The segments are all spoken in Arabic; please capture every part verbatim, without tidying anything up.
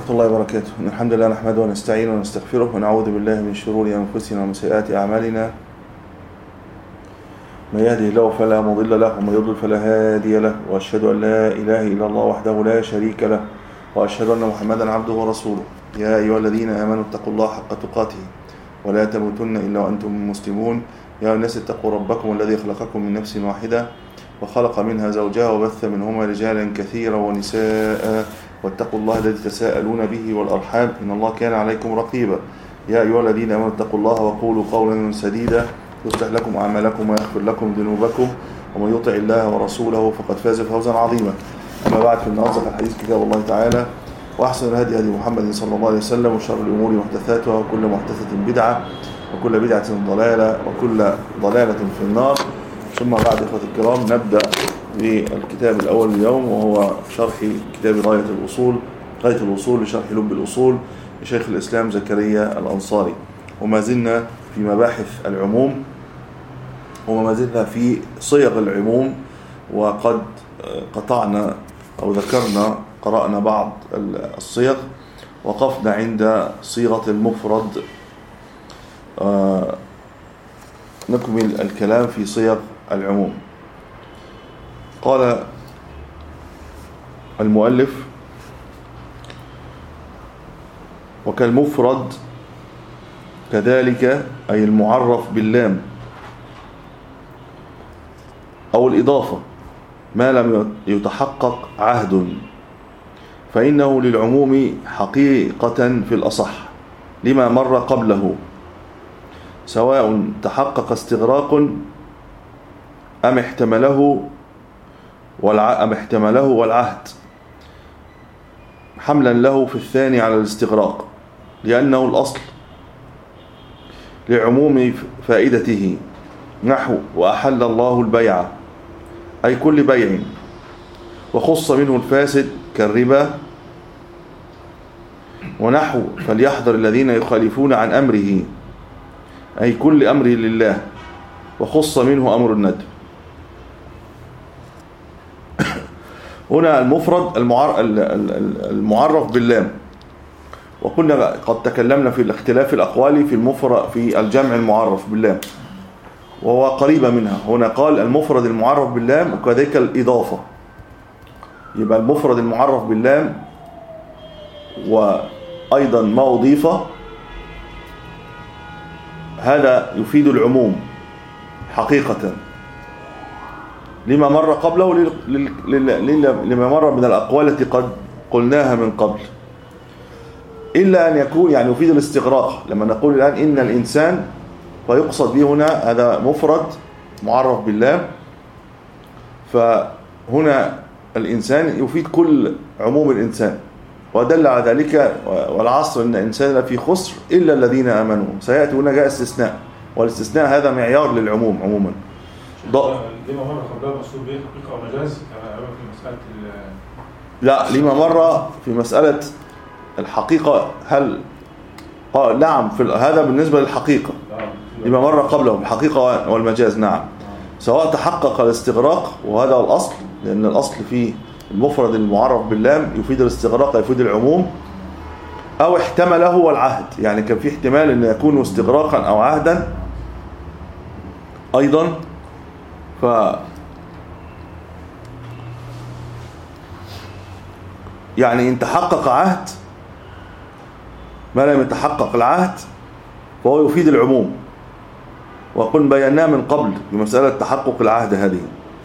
ورحمة الله وبركاته. الحمد لله نحمده ونستعينه ونستغفره ونعوذ بالله من شرور أنفسنا ومن سيئات أعمالنا. من يهده الله فلا مضل له ومن يضلل فلا هادي له، وأشهد أن لا إله إلا الله وحده لا شريك له، وأشهد أن محمدا عبده ورسوله. يا أيها الذين آمنوا اتقوا الله حق تقاته ولا تموتن إلا وأنتم مسلمون. يا الناس اتقوا ربكم الذي خلقكم من نفس واحدة وخلق منها زوجها وبث منهما رجالا كثيرا ونساء، واتقوا الله الذي تساءلون به والأرحام إن الله كان عليكم رقيبا. يا أيها الذين آمنوا اتقوا الله وقولوا قولا سديدا يصلح لكم أعمالكم ويغفر لكم ذنوبكم، ومن يطع الله ورسوله فقد فاز فوزا عظيما. أما بعد، فإن أصدق الحديث كتاب الله تعالى، وأحسن الهدي هدي محمد صلى الله عليه وسلم، وشر الأمور محدثاتها، وكل محدثة بدعة، وكل بدعة ضلالة، وكل ضلالة في النار. ثم بعد، إخوة الكرام، نبدأ بالكتاب الأول اليوم، وهو شرح كتاب غاية الأصول غاية الأصول لشرح لب الأصول لشيخ الإسلام زكريا الأنصاري. وما زلنا في مباحث العموم، وما زلنا في صيغ العموم، وقد قطعنا أو ذكرنا قرأنا بعض الصيغ، وقفنا عند صيغة المفرد. آه نكمل الكلام في صيغ العموم. قال المؤلف: وكالمفرد كذلك، أي المعرف باللام أو الإضافة، ما لم يتحقق عهد، فإنه للعموم حقيقة في الأصح لما مر قبله، سواء تحقق استغراق أم احتمله والع... أم احتمله والعهد، حملا له في الثاني على الاستغراق، لأنه الأصل لعموم فائدته، نحو وأحل الله البيع، أي كل بيع، وخص منه الفاسد كالربا، ونحو فليحذر الذين يخالفون عن أمره، أي كل أمر لله، وخص منه أمر الندب. هنا المفرد المعرف باللام، وكنا قد تكلمنا في الاختلاف الأقوالي في المفرد في الجمع المعرف باللام، وهو قريبة منها. هنا قال المفرد المعرف باللام، وكذلك الإضافة. يبقى المفرد المعرف باللام وأيضا ما أضيف، هذا يفيد العموم حقيقة لما مر قبله، لما مر من الأقوال التي قد قلناها من قبل، إلا أن يكون يعني يفيد الاستغراق. لما نقول الآن إن الإنسان، فيقصد به هنا هذا مفرد معرف باللام، فهنا الإنسان يفيد كل عموم الإنسان، ودل على ذلك والعصر إن الإنسان لفي خسر إلا الذين آمنوا. سيأتي هنا جاء استثناء، والاستثناء هذا معيار للعموم عموما. لما مر قبلها مقصود به حقيقة ومجاز كما في مسألة لا لما مر في مسألة الحقيقة، هل آه نعم في هذا بالنسبة للحقيقة لما مر قبله الحقيقة والمجاز، نعم، سواء تحقق الاستغراق، وهذا الأصل، لأن الأصل في المفرد المعرف باللام يفيد الاستغراق يفيد العموم، أو احتمله والعهد، يعني كان في احتمال أن يكون استغراقا أو عهدا أيضا. ف يعني إن تحقق عهد ما لم يتحقق العهد فهو يفيد العموم، وقل بيناه من قبل بمسألة تحقق العهد هذه.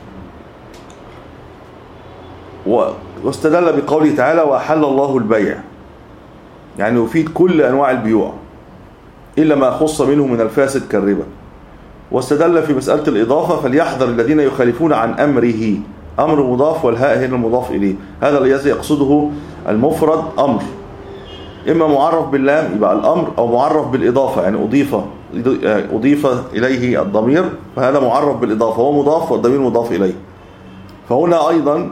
واستدل بقوله تعالى وأحل الله البيع، يعني يفيد كل أنواع البيوع إلا ما خص منه من الفاسد كالربا. واستدل في مسألة الإضافة فليحذر الذين يخالفون عن أمره، أمر مضاف والهاء هنا المضاف إليه، هذا الذي يقصده المفرد أمر، إما معرف باللام يبقى الأمر، أو معرف بالإضافة يعني أضيف أضيف إليه الضمير، فهذا معرف بالإضافة، هو مضاف والضمير مضاف إليه. فهنا أيضا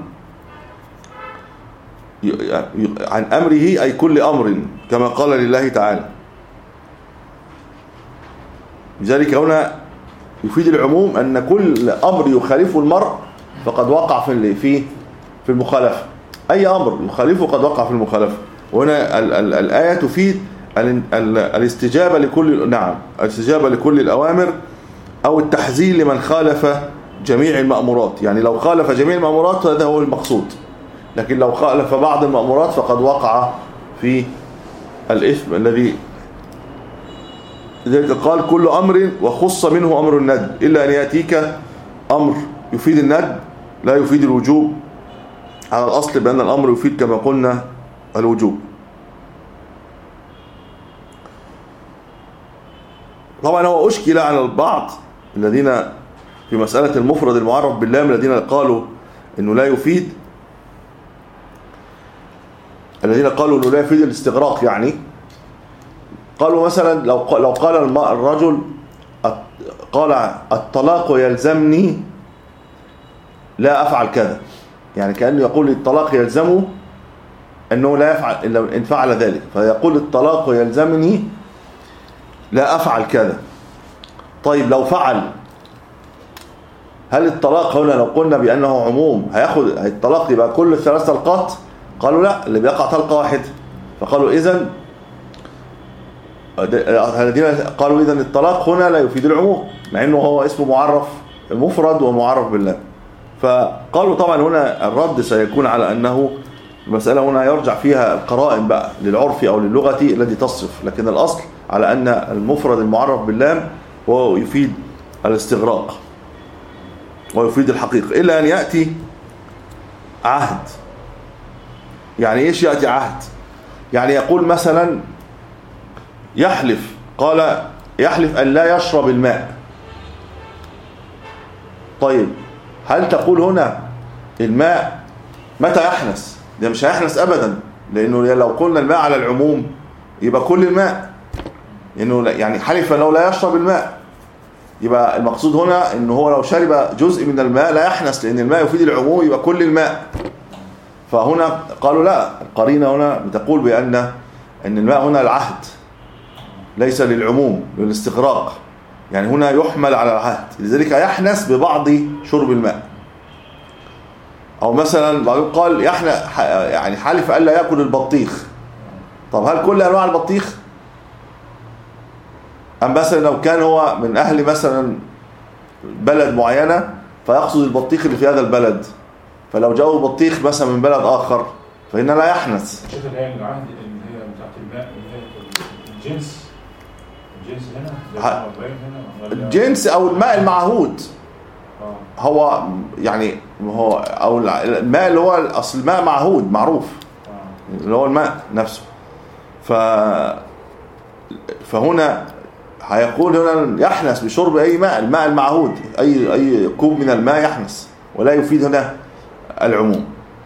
عن أمره أي كل أمر، كما قال لله تعالى. لذلك هنا يفيد العموم أن كل أمر يخالفه المرء فقد وقع في في في المخالفة. أي أمر يخالفه قد وقع في المخالفة. هنا ال ال الآية تفيد ال ال الاستجابة لكل نعم الاستجابة لكل الأوامر أو التحذير لمن خالف جميع المأمورات. يعني لو خالف جميع المأمورات هذا هو المقصود، لكن لو خالف بعض المأمورات فقد وقع في الإثم الذي لذلك قال كل أمر وخص منه أمر الندب إلا أن يأتيك أمر يفيد الندب لا يفيد الوجوب، على الأصل بأن الأمر يفيد كما قلنا الوجوب. طبعا هو أشكل على البعض الذين في مسألة المفرد المعرف باللام الذين قالوا أنه لا يفيد الذين قالوا أنه لا يفيد الاستغراق. يعني قالوا مثلا لو لو قال الرجل قال الطلاق يلزمني لا أفعل كذا، يعني كأنه يقول الطلاق يلزمه أنه لا يفعل إلا إن فعل ذلك، فيقول الطلاق يلزمني لا أفعل كذا. طيب لو فعل، هل الطلاق هنا لو قلنا بأنه عموم هياخد الطلاق يبقى كل الثلاث طلقات؟ قالوا لا، اللي بيقع طلقة واحدة. فقالوا إذن الذين قالوا إذن الطلاق هنا لا يفيد العموم مع أنه هو اسمه معرف مفرد ومعرف بالله. فقالوا طبعا هنا الرد سيكون على أنه المسألة هنا يرجع فيها القرائن بقى للعرف أو للغة الذي تصرف، لكن الأصل على أن المفرد المعرف باللام هو يفيد الاستغراق ويفيد الحقيقة إلا أن يأتي عهد. يعني إيش يأتي عهد؟ يعني يقول مثلا يحلف، قال يحلف أن لا يشرب الماء. طيب هل تقول هنا الماء متى يحنس؟ ده مش هيحنس أبدا، لأنه لو قلنا الماء على العموم يبقى كل الماء، إنه يعني حلف أنه لا يشرب الماء، يبقى المقصود هنا إنه هو لو شرب جزء من الماء لا يحنس، لأن الماء يفيد العموم يبقى كل الماء. فهنا قالوا لا، القرينة هنا بتقول بأن أن الماء هنا العهد ليس للعموم للاستغراق، يعني هنا يحمل على العهد، لذلك يحنس ببعض شرب الماء. أو مثلا بعضهم قال يحنى يعني حلف ألا يأكل البطيخ. طب هل كل أنواع البطيخ؟ أم مثلا لو كان هو من أهل مثلا بلد معينة فيقصد البطيخ اللي في هذا البلد، فلو جاءوا بطيخ مثلا من بلد آخر فإنه لا يحنس. شوف الآية العهد اللي هي بتاعت الماء اللي هي الجنس الجنس هنا الجنس أو الماء المعهود هو يعني هو أو الماء اللي هو أصل الماء معهود معروف اللي هو الماء نفسه. ف فهنا هيقول هنا يحنس بشرب أي ماء، الماء المعهود أي أي كوب من الماء يحنس، ولا يفيد هنا العموم.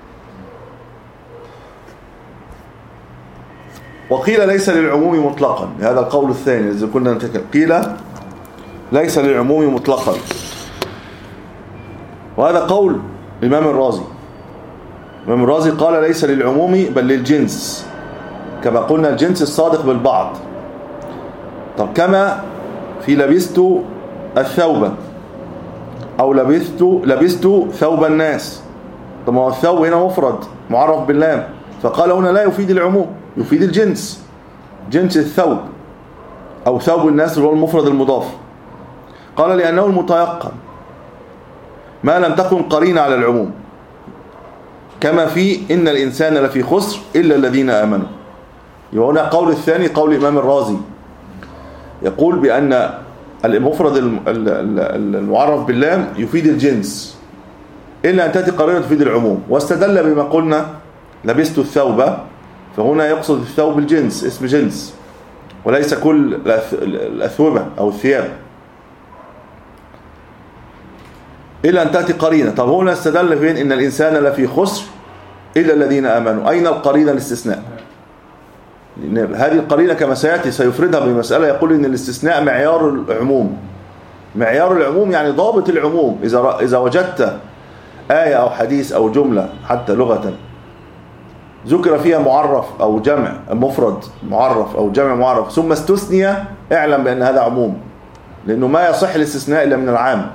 وقيل ليس للعموم مطلقا، هذا القول الثاني إذا كنا نتكلم، قيل ليس للعموم مطلقا، وهذا قول الإمام الرازي. الإمام الرازي قال ليس للعموم بل للجنس، كما قلنا الجنس الصادق بالبعض. طب كما في لبست الثوب أو لبست لبست ثوب الناس، طب ما الثوب هنا مفرد معرف باللام، فقال هنا لا يفيد العموم يفيد الجنس، جنس الثوب أو ثوب الناس اللي هو المفرد المضاف. قال لأنه المتيقن ما لم تكن قرينة على العموم، كما في إن الإنسان لفي خسر إلا الذين آمنوا. يبقى هنا قول الثاني قول الإمام الرازي يقول بأن المفرد المعرف باللام يفيد الجنس إلا أن تأتي قرينة تفيد العموم، واستدل بما قلنا لبست الثوب، فهنا يقصد الثوب الجنس اسم جنس وليس كل الأثوبة أو الثياب، إلا أن تأتي قرينة. طب هنا استدل فين إن الإنسان لفي خسر إلا الذين آمنوا، أين القرينة الاستثناء؟ لأن هذه القرينة كما سيأتي سيفردها بمسألة يقول إن الاستثناء معيار العموم، معيار العموم يعني ضابط العموم. إذا إذا وجدت آية أو حديث أو جملة حتى لغة ذكر فيها معرف أو جمع مفرد معرف أو جمع معرف ثم استثني، اعلم بأن هذا عموم، لأنه ما يصح الاستثناء إلا من العام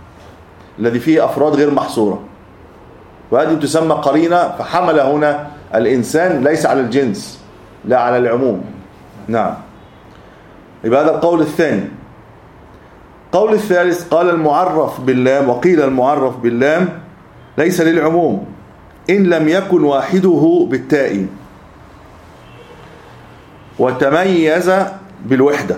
الذي فيه أفراد غير محصورة، وهذه تسمى قرينة. فحمل هنا الإنسان ليس على الجنس، لا على العموم. نعم. يبقى هذا القول الثاني. قول الثالث قال المعرف باللام، وقيل المعرف باللام ليس للعموم إن لم يكن واحده بالتاء وتميز بالوحدة.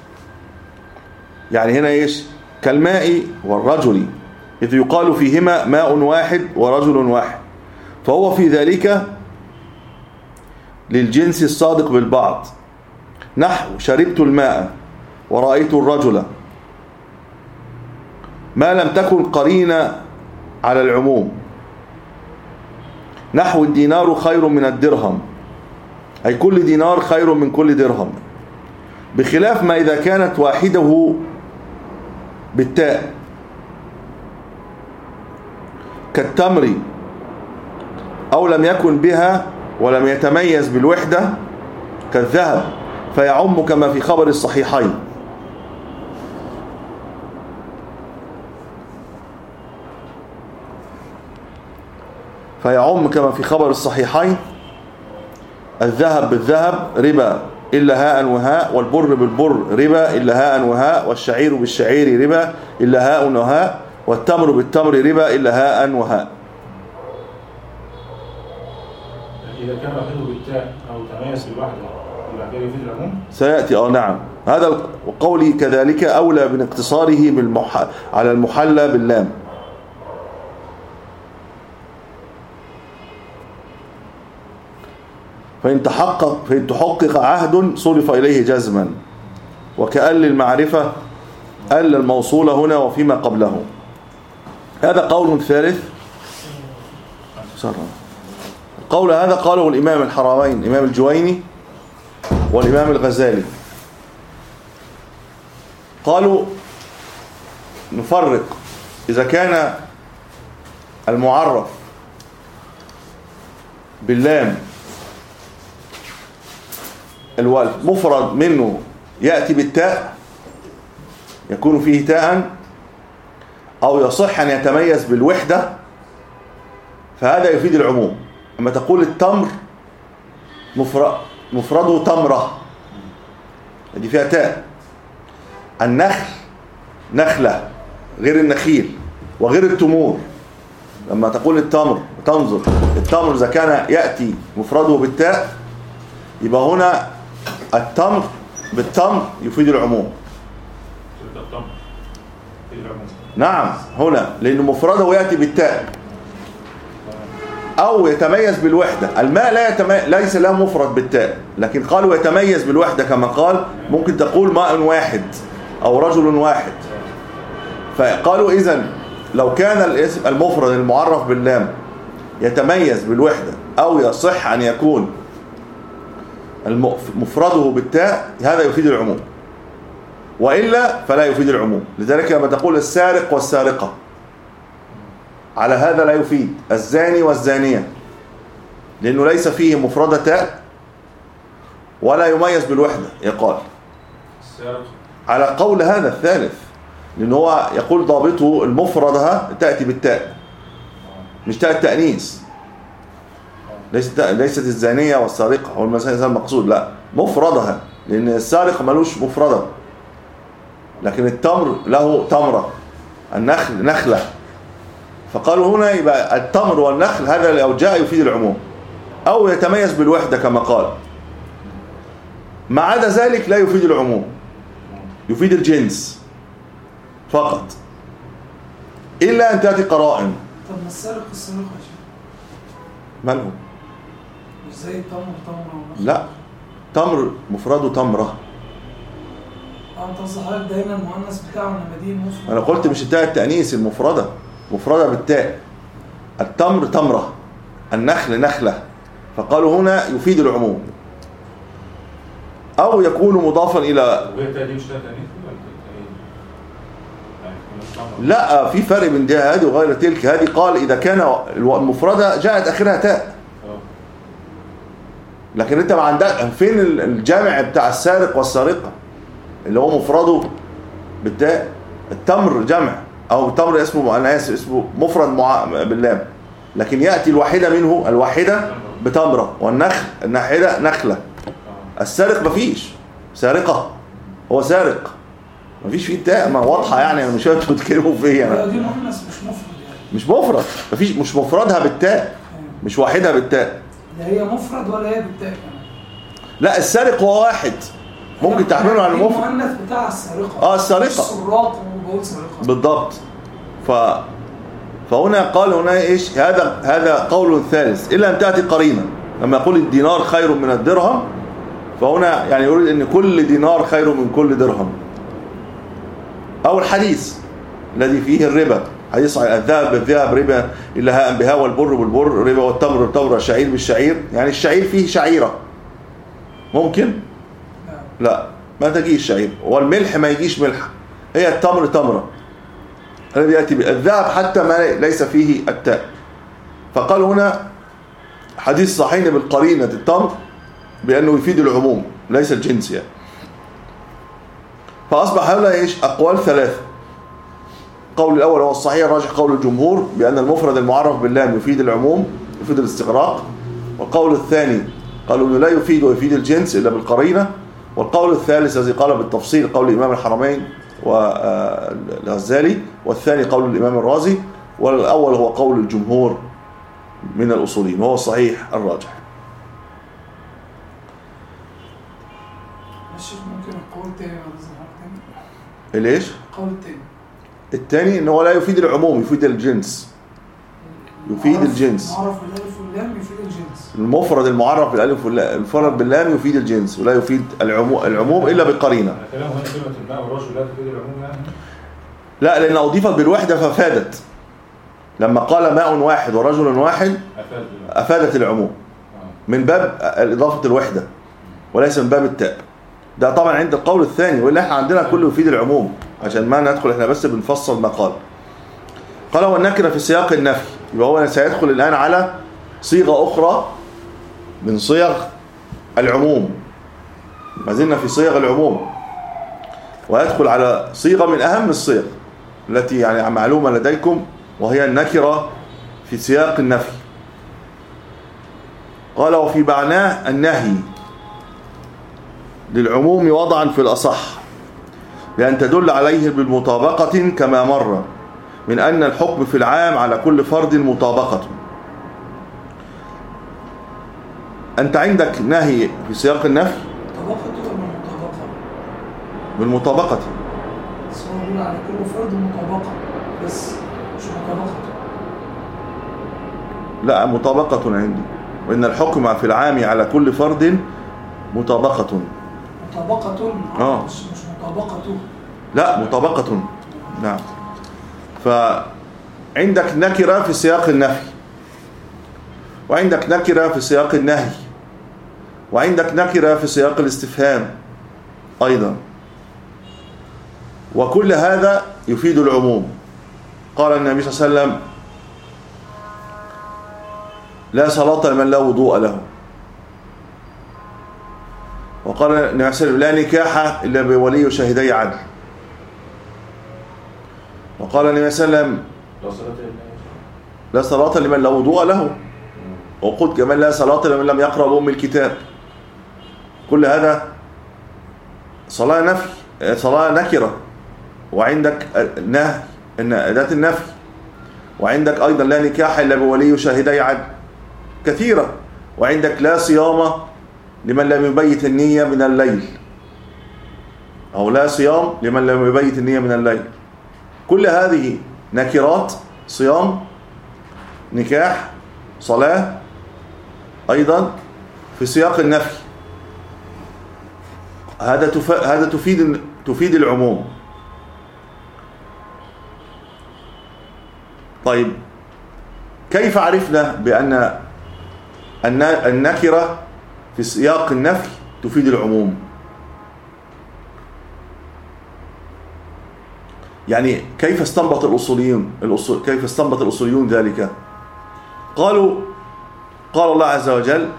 يعني هنا إيش؟ كالماء والرجل إذ يقال فيهما ماء واحد ورجل واحد، فهو في ذلك للجنس الصادق بالبعض، نحو شربت الماء ورأيت الرجل، ما لم تكن قرينة على العموم، نحو الدينار خير من الدرهم، أي كل دينار خير من كل درهم، بخلاف ما إذا كانت واحده بالتاء كالتمر، أو لم يكن بها ولم يتميز بالوحدة كالذهب، فيعم كما في خبر الصحيحين. فيعم كما في خبر الصحيحين الذهب بالذهب ربا إلا هاء وهاء، والبر بالبر ربا إلا هاء وهاء، والشعير بالشعير ربا إلا هاء وهاء، والتمر بالتمر ربا إلا هاء وهاء. إذا كان واحده بالتاء أو تميز بالوحدة يبقى كده يفيد العموم؟ سيأتي اه نعم. هذا قولي كذلك أولى من اقتصاره بالمح... على المحلى باللام. فإن تحقق فإن تحقق عهد صرف إليه جزما، وكأل المعرفة أل الموصول هنا وفيما قبله. هذا قول ثالث. القول هذا قاله الإمام الحرمين الإمام الجويني والإمام الغزالي. قالوا نفرق إذا كان المعرف باللام المفرد منه يأتي بالتاء يكون فيه تاء، أو يصح أن يتميز بالوحدة، فهذا يفيد العموم. أما تقول التمر مفرده تمرة دي فيها تاء، النخل نخلة غير النخيل وغير التمور. لما تقول التمر تنظر التمر إذا كان يأتي مفرده بالتاء يبقى هنا التمر بالتمر يفيد العموم. نعم هنا لأنه مفرده يأتي بالتاء أو يتميز بالوحدة. الماء لا يتميز ليس له مفرد بالتاء، لكن قالوا يتميز بالوحدة كما قال ممكن تقول ماء واحد أو رجل واحد. فقالوا إذن لو كان الاسم المفرد المعرف باللام يتميز بالوحدة أو يصح أن يكون مفرده بالتاء هذا يفيد العموم، وإلا فلا يفيد العموم. لذلك لما تقول السارق والسارقة على هذا لا يفيد الزاني والزانية، لأنه ليس فيه مفردة تاء ولا يميز بالوحدة. يقال على قول هذا الثالث، لأنه هو يقول ضابطه المفردة تأتي بالتاء مش تاء التأنيث. ليست ليست الزانية والسارقة هو المثال المقصود، لا مفردها، لأن السارق ملوش مفردة، لكن التمر له تمرة، النخل نخلة. فقالوا هنا يبقى التمر والنخل هذا لو جاء يفيد العموم أو يتميز بالوحدة كما قال. ما عدا ذلك لا يفيد العموم، يفيد الجنس فقط، إلا أن تأتي قرائن. طب ما السارق والسارقة مالهم؟ مش زي التمر تمرة؟ لا تمر مفرده تمرة. انت صحيح دايما المؤنث بتاعه المدين مفرد. انا قلت مش التاء التأنيث المفردة، مفردة بالتاء. التمر تمرة، النخل نخلة. فقالوا هنا يفيد العموم او يكون مضافا الى. لا في فرق بين دي هذه وغير تلك. هذه قال اذا كان المفردة جاءت اخرها تاء، لكن انت ما عندك فين الجامع بتاع السارق والسارقة اللي هو مفرده بالتاء. التمر جمع او التمر اسمه انا اسف اسمه مفرد مع... باللام، لكن ياتي الواحده منه الواحده بتمرة، والنخل الناحلة نخلة. اه السارق مفيش سارقة، هو سارق مفيش فيه تاء، ما واضحة يعني. أنا مش عارف بتتكلموا في إيه هي يعني. دي مؤنث مش مفرد يعني. مش مفرد، مفيش، مش مفردها بالتاء، مش واحدها بالتاء. لا هي مفرد ولا هي بالتاء كمان. لا السارق هو واحد، ممكن تحمله على المفرد. المؤنث بتاع السارقة. اه السارقة السراق وبقول سارقة. بالضبط. ف فهنا قال هنا ايش؟ هذا هذا قول ثالث الا ان تاتي قرينه. لما يقول الدينار خير من الدرهم، فهنا يعني يريد ان كل دينار خير من كل درهم. او الحديث الذي فيه الربا، حديث الذهب بالذهب ربا الا هاء بهاء، والبر بالبر ربا، والتمر بالتمر، والشعير بالشعير. يعني الشعير فيه شعيره ممكن؟ لا ما تجيش شعير، والملح ما يجيش ملح، هي التمر تمره. الذي يأتي بالذهب حتى ما ليس فيه التاء. فقال هنا حديث صحيح بالقرينة التمر بأنه يفيد العموم ليس الجنس يعني. فأصبح هؤلاء إيش؟ أقوال ثلاثة. القول الأول هو الصحيح الراجح قول الجمهور بأن المفرد المعرف باللام يفيد العموم، يفيد الاستغراق. والقول الثاني قالوا أنه لا يفيد ويفيد الجنس إلا بالقرينة. والقول الثالث الذي قال بالتفصيل قول الإمام الحرمين والغزالي، والثاني قول الإمام الرازي، والأول هو قول الجمهور من الأصوليين وهو الصحيح الراجح. الشيخ ممكن القول الثاني ولا الظهر الثاني؟ ليش؟ القول الثاني الثاني إنه لا يفيد العموم، يفيد الجنس، يفيد الجنس. المعرف بالالف واللام يفيد الجنس. المفرد المعرف بالالف واللام، المفرد باللام يفيد الجنس ولا يفيد العموم, العموم إلا بالقرينة. كلام هنا كلمة الماء والرجل لا تفيد العموم يعني؟ لا لأن أضيفت بالوحدة ففادت. لما قال ماء واحد ورجل واحد أفادت العموم من باب إضافة الوحدة وليس من باب التاء. ده طبعا عند القول الثاني، وإلا احنا عندنا كله يفيد العموم عشان ما ندخل، احنا بس بنفصل ما قال. قال والنكرة في سياق النفي، يبقى هو سيدخل الآن على صيغة أخرى من صيغ العموم. ما زلنا في صيغ العموم، ويدخل على صيغة من أهم الصيغ التي يعني معلومة لديكم، وهي النكرة في سياق النفي. قال وفي معناه النهي للعموم وضعا في الأصح، لأن تدل عليه بالمطابقة كما مر، من أن الحكم في العام على كل فرد مطابقة. أنت عندك نهي في سياق النفي مطابقة ولا مطابقة؟ بالمطابقة. سواء على كل فرد مطابقة بس مش مطابقة. لا مطابقة عندي، وإن الحكم في العام على كل فرد مطابقة. مطابقة آه. مش مش مطابقة. لا مطابقة. نعم. فعندك نكرة في سياق النفي، وعندك نكرة في سياق النهي، وعندك نكرة في سياق الاستفهام أيضا، وكل هذا يفيد العموم. قال النبي صلى الله عليه وسلم لا صلاة لمن لا وضوء له. وقال النبي صلى الله عليه وسلم لا نكاح إلا بولي وشهدي عدل. وقال النبي صلى الله عليه وسلم لا صلاة لمن لا وضوء له، وقلت كمان لا صلاة لمن لم يقرأ بأم الكتاب. كل هذا صلاة نفي، صلاة نكرة. وعندك نهي إن أداة النفي، وعندك أيضا لا نكاح إلا بولي وشاهدي عدل كثيرة. وعندك لا صيام لمن لم يبيت النية من الليل، أو لا صيام لمن لم يبيت النية من الليل. كل هذه نكرات، صيام، نكاح، صلاة، أيضا في سياق النفي. هذا تف... هذا تفيد تفيد العموم. طيب كيف عرفنا بأن النكرة في سياق النفي تفيد العموم؟ يعني كيف استنبط الأصوليون الأصول كيف استنبط الأصوليون ذلك؟ قالوا قال الله عز وجل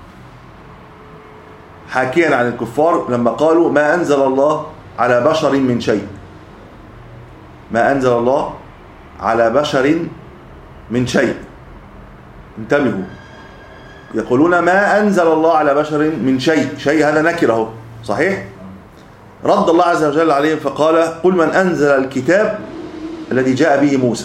حاكيا عن الكفار لما قالوا ما أنزل الله على بشر من شيء. ما أنزل الله على بشر من شيء. انتبهوا، يقولون ما أنزل الله على بشر من شيء. شيء هذا نكرة اهو، صحيح؟ رد الله عز وجل عليهم فقال قل من أنزل الكتاب الذي جاء به موسى.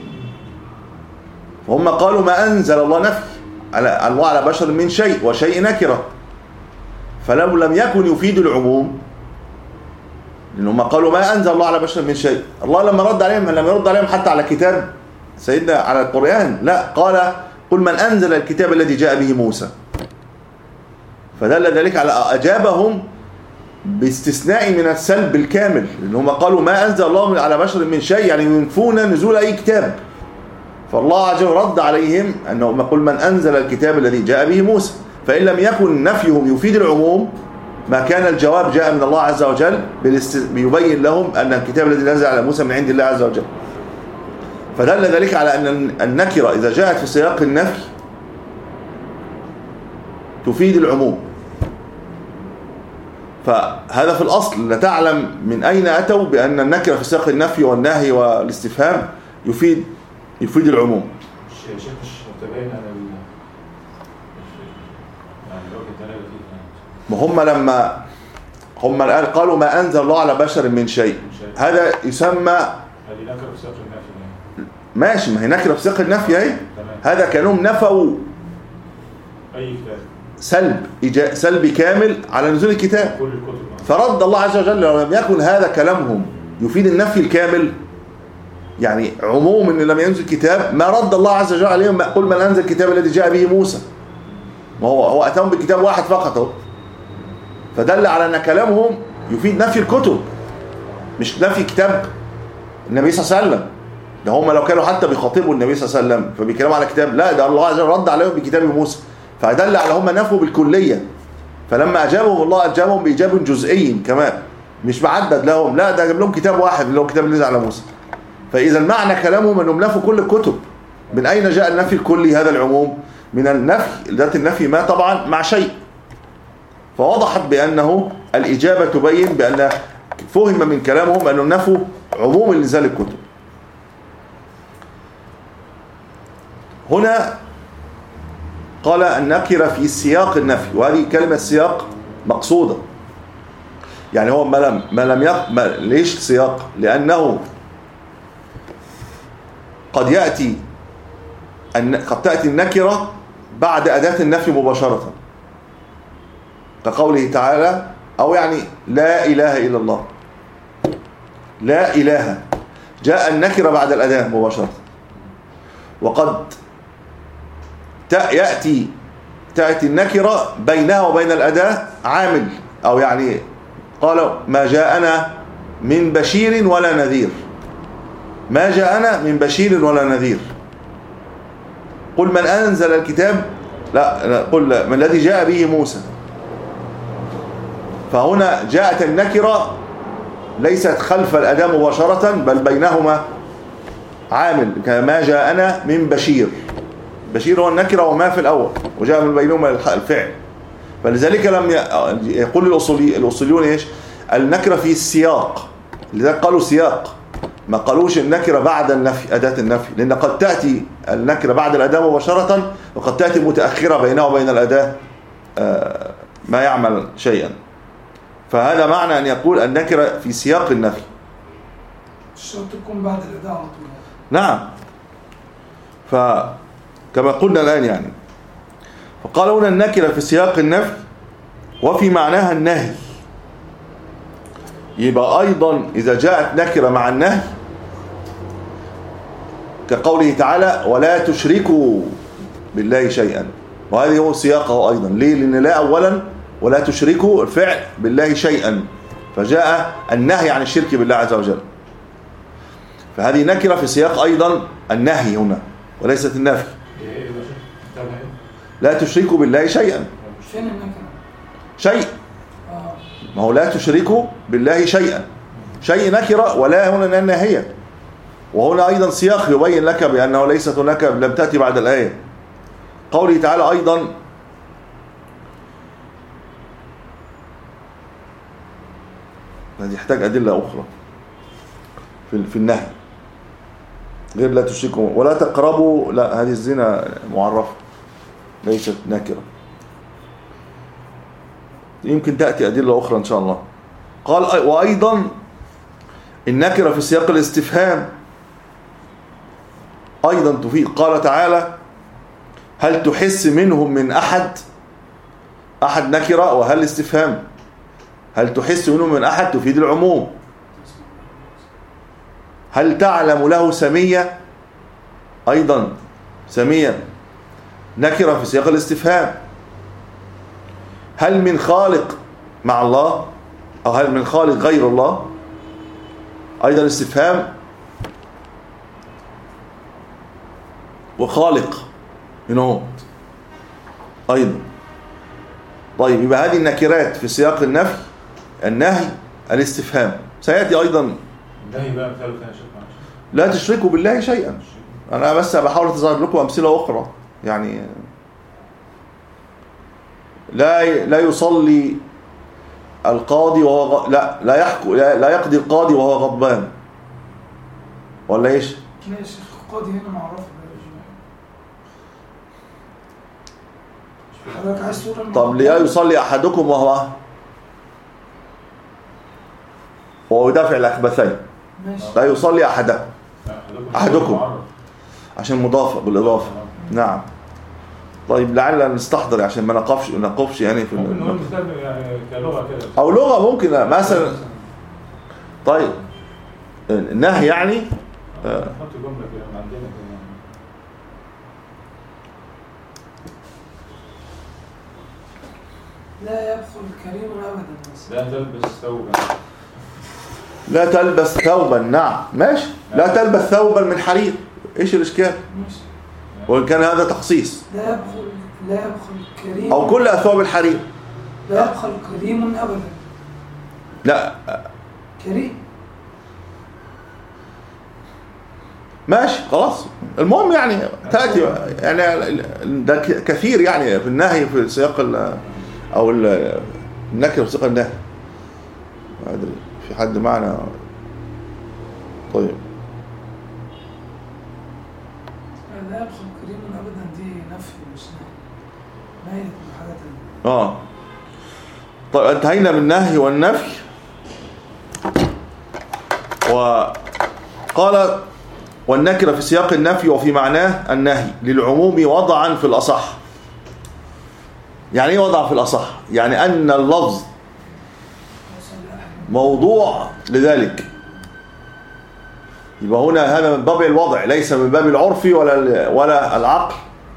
فهم قالوا ما أنزل الله نفي على الله على بشر من شيء، وشيء نكرة، فلو لم يكن يفيد العموم، لأنهم قالوا ما أنزل الله على بشر من شيء. الله لما رد عليهم لم يرد عليهم حتى على كتاب سيدنا على القرآن، لا، قال قل من أنزل الكتاب الذي جاء به موسى. فدل ذلك على أجابهم باستثناء من السلب الكامل، لأنهم قالوا ما أنزل الله على بشر من شيء، يعني ينفون نزول أي كتاب. فالله عز وجل رد عليهم أنه قل من أنزل الكتاب الذي جاء به موسى. فإن لم يكن نفيهم يفيد العموم ما كان الجواب جاء من الله عز وجل بيبين لهم أن الكتاب الذي نزل على موسى من عند الله عز وجل. فدل ذلك على أن النكرة إذا جاءت في سياق النفي تفيد العموم. فهذا في الأصل لتعلم من أين أتوا بأن النكرة في سياق النفي والنهي والاستفهام يفيد يفيد العموم. الشيخ مش متبين على ال يعني لو كنت انا ما هم لما هم الآن قالوا ما أنزل الله على بشر من شيء، هذا يسمى هذه نكرة في سياق النفي. ماشي، ما هي نكرة في سياق النفي اهي. هذا كانهم نفوا أي كتاب سلب إجا... سلبي كامل على نزول الكتاب. كل الكتب. فرد الله عز وجل لو لم يكن هذا كلامهم يفيد النفي الكامل، يعني عموم ان لم ينزل كتاب، ما رد الله عز وجل عليهم قل من انزل الكتاب الذي جاء به موسى. ما هو هو اتاهم بكتاب واحد فقط اهو. فدل على ان كلامهم يفيد نفي الكتب مش نفي كتاب النبي صلى الله عليه وسلم. ده هم لو كانوا حتى بيخاطبوا النبي صلى الله عليه وسلم فبيكلموا على كتاب، لا، ده الله عز وجل رد عليهم بكتاب موسى. فدل على هم نفوا بالكليه. فلما اجابهم الله اجابهم بايجاب جزئي كمان، مش معدد لهم، لا، ده جاب لهم كتاب واحد اللي هو كتاب اللي نزل على موسى. فاذا معنى كلامهم انهم نفوا كل الكتب. من اين جاء النفي الكلي هذا العموم؟ من النفي، ذات النفي ما طبعا مع شيء. فوضحت بانه الاجابه تبين بان فهم من كلامهم انهم نفوا عموم انزال الكتب. هنا قال النكرة في سياق النفي، وهذه كلمة سياق مقصودة. يعني هو ما لم ما لم يق... ما... ليش سياق؟ لأنه قد يأتي الن... قد تأتي النكرة بعد أداة النفي مباشرة، كقوله تعالى أو يعني لا إله إلا الله، لا إله، جاء النكرة بعد الأداة مباشرة. وقد يأتي تأتي النكرة بينها وبين الأداة عامل، أو يعني قال ما جاءنا من بشير ولا نذير، ما جاءنا من بشير ولا نذير. قل من أنزل الكتاب، لا، قل من الذي جاء به موسى. فهنا جاءت النكرة ليست خلف الأداة مباشرة بل بينهما عامل، كما جاءنا من بشير. بشير هو النكرة وما في الأول، وجاء من بينهما الفعل. فلذلك لم يقول الأصولي الأصوليون إيش؟ النكرة في السياق، لذلك قالوا سياق، ما قالوش النكرة بعد النفي، أداة النفي، لأن قد تأتي النكرة بعد الأداة مباشرة، وقد تأتي متأخرة بينها وبين الأداة ما يعمل شيئا. فهذا معنى أن يقول النكرة في سياق النفي. الشرط تكون بعد الأداة على طول. نعم. فكما قلنا الآن يعني، فقالوا هنا النكرة في سياق النفي وفي معناها النهي. يبقى أيضا إذا جاءت نكرة مع النهي كقوله تعالى ولا تشركوا بالله شيئا، وهذه هو سياقه أيضا. ليه؟ لأن لا أولا ولا تشركوا الفعل بالله شيئا، فجاء النهي عن الشرك بالله عز وجل. فهذه نكرة في سياق أيضا النهي هنا وليست النفي. لا تشركوا بالله شيئا. فين النكرة؟ شيء. ما هو لا تشركوا بالله شيئا، شيء نكرة، ولا هنا ناهية. وهنا أيضا سياق يبين لك بأنه ليست هناك، لم تأتي بعد الآية. قوله تعالى أيضا هذه يحتاج أدلة أخرى في في النهي غير لا تشركوا ولا تقربوا، لا، هذه الزنا معرفة، ليست نكرة. يمكن تأتي أدلة أخرى إن شاء الله. قال وأيضا النكرة في سياق الاستفهام أيضا تفيد. قال تعالى هل تحس منهم من أحد؟ أحد نكرة وهل استفهام. هل تحس منهم من أحد تفيد العموم. هل تعلم له سمية؟ أيضا سمية نكرة في سياق الاستفهام. هل من خالق مع الله أو هل من خالق غير الله؟ أيضا استفهام وخالق هنا أيضا. طيب يبقى هذه النكرات في سياق النفي النهي الاستفهام. سيأتي أيضا النهي بقى مثال ثاني شيء لا تشركوا بالله شيئا. أنا بس بحاول أتظاهر لكم أمثلة أخرى. يعني لا لا يصلي القاضي وهو غ... لا لا يحكو لا, لا يقضي القاضي وهو غضبان ولا ايش؟ ماشي القاضي هنا معروف. حضرتك عايز صورة؟ طب لا يصلي احدكم وهو وهو يدافع الاخبثين. ماشي. لا يصلي احدكم احدكم عشان مضافه بالاضافه. نعم. طيب لعل نستحضر عشان ما نقفش نقفش يعني في ممكن نقول مثال يعني كلغه كده او لغه ممكن مثلا. طيب النهي يعني نحط جمله كده من عندنا كده. لا يدخل كريم ابدا. بس لا تلبس ثوبا. لا تلبس ثوبا. نعم ماشي. لا تلبس ثوبا من حرير. ايش الاشكال؟ ماشي. وان كان هذا تخصيص. لا يدخل لا يدخل كريم او كل اثواب الحرير. لا يدخل كريم ابدا. لا كريم ماشي خلاص. المهم يعني تأتي يعني ده كثير يعني في النهي في سياق ال او النكره في سياق النهي. ما ادري في حد معنا. طيب لا يدخل كريم ابدا دي نفي مش نهي. نهي حاجه ثانيه. اه طيب انتهينا من النهي والنفي. وقال والنكرة في سياق النفي وفي معناه النهي للعموم وضعا في الأصح. يعني ايه وضع في الأصح؟ يعني أن اللفظ موضوع لذلك. يبقى هنا هذا من باب الوضع ليس من باب العرف ولا ولا العقل.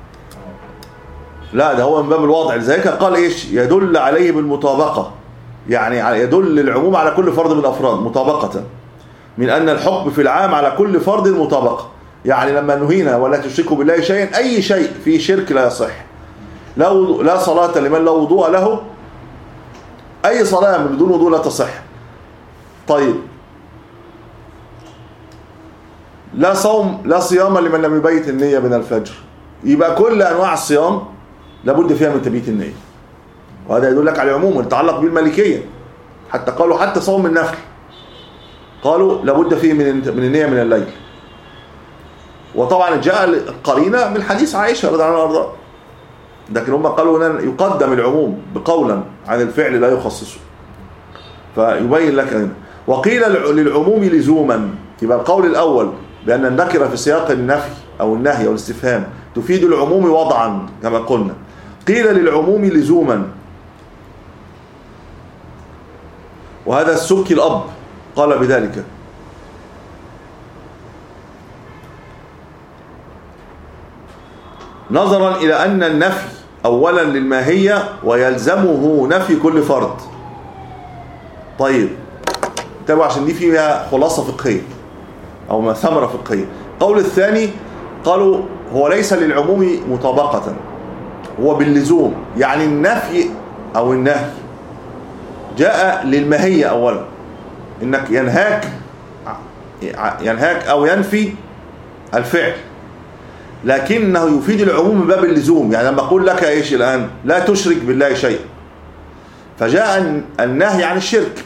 لا ده هو من باب الوضع. لذلك قال ايش؟ يدل عليه بالمطابقة. يعني يدل العموم على كل فرد من الأفراد مطابقة من أن الحكم في العام على كل فرد مطابقة. يعني لما نهينا ولا تشركوا بالله شيئا أي شيء فيه شرك لا يصح. لا لا صلاة لمن لا وضوء له. أي صلاة من بدون وضوء لا تصح. طيب لا صوم لا صيام لمن لم يبيت النية من الفجر. يبقى كل أنواع الصيام لابد فيها من تبييت النية. وهذا يدل لك على العموم يتعلق بالمالكية. حتى قالوا حتى صوم النفل قالوا لابد فيه من من النية من الليل. وطبعا جاء القرينة من حديث عائشة رضي الله عنها. لكن هم قالوا أن يقدم العموم بقولا عن الفعل لا يخصصه. فيبين لك أن وقيل للعموم لزوما. يبقى القول الأول بأن النكرة في سياق النفي أو النهي أو الاستفهام تفيد العموم وضعا كما قلنا. قيل للعموم لزوما. وهذا السبكي الأب قال بذلك. نظرا إلى أن النفي أولا للماهية ويلزمه نفي كل فرد. طيب تابعوا عشان دي فيها خلاصة فقهية أو ثمرة فقهية. قول الثاني قالوا هو ليس للعموم مطابقة هو باللزوم. يعني النفي أو النهي جاء للماهية أولا إنك ينهاك ينهاك أو ينفي الفعل. لكنه يفيد العموم من باب اللزوم. يعني لما أقول لك إيش الآن لا تشرك بالله شيئا فجاء النهي عن الشرك.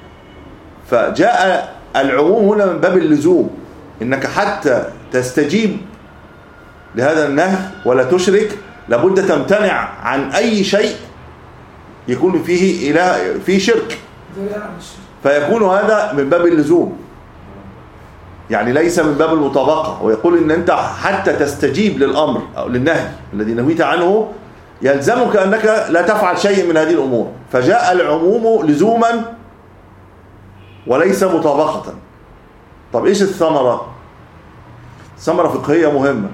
فجاء العموم هنا من باب اللزوم إنك حتى تستجيب لهذا النهي ولا تشرك لابد تمتنع عن أي شيء يكون فيه إله فيه شرك، فيكون هذا من باب اللزوم، يعني ليس من باب المطابقة. ويقول إن أنت حتى تستجيب للأمر أو للنهي الذي نهيت عنه يلزمك أنك لا تفعل شيء من هذه الأمور، فجاء العموم لزوما وليس مطابقة. طب إيش الثمرة؟ ثمرة فقهية مهمة.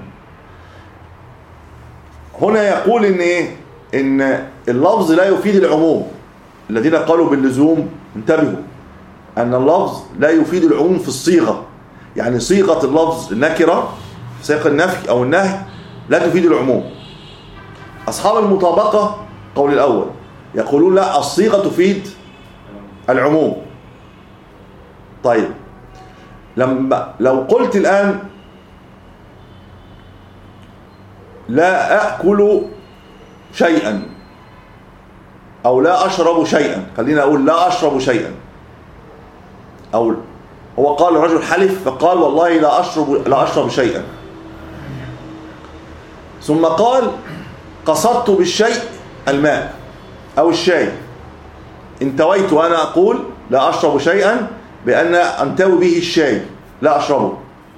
هنا يقول إن إيه؟ إن اللفظ لا يفيد العموم. الذين قالوا باللزوم انتبهوا أن اللفظ لا يفيد العموم في الصيغة، يعني صيغة اللفظ النكرة في سياق النفي أو النهي لا تفيد العموم. أصحاب المطابقة قول الأول يقولون لا، الصيغة تفيد العموم. طيب لما لو قلت الآن لا أأكل شيئا أو لا أشرب شيئا، خلينا أقول لا أشرب شيئا، أو هو قال الرجل حلف فقال والله لا أشرب لا أشرب شيئا، ثم قال قصدت بالشيء الماء أو الشاي، انتويت وأنا أقول لا أشرب شيئا بأن أنتوي به الشاي لا أشربه.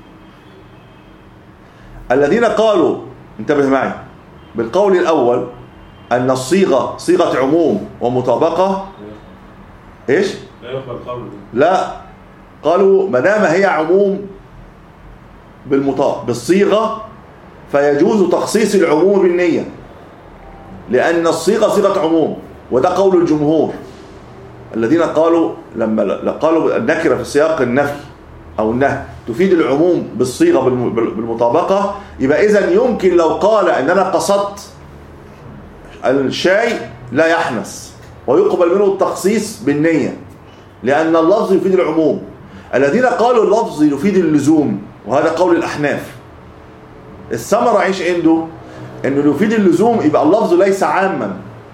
الذين قالوا انتبه معي بالقول الأول أن الصيغة صيغة عموم ومطابقة، إيش؟ لا يقبل قوله. لا، قالوا ما دام هي عموم بالمطابقة بالصيغة فيجوز تخصيص العموم بالنية، لأن الصيغة صيغة عموم، وده قول الجمهور الذين قالوا لما قالوا النكرة في سياق النفي أو النهي تفيد العموم بالصيغة بالمطابقة، يبقى إذن يمكن لو قال أن أنا قصدت الشاي لا يحنث ويقبل منه التخصيص بالنية، لأن اللفظ يفيد العموم. الذين قالوا اللفظ يفيد اللزوم، وهذا قول الأحناف، الثمرة عيش عنده أنه يفيد اللزوم، يبقى اللفظ ليس عاما،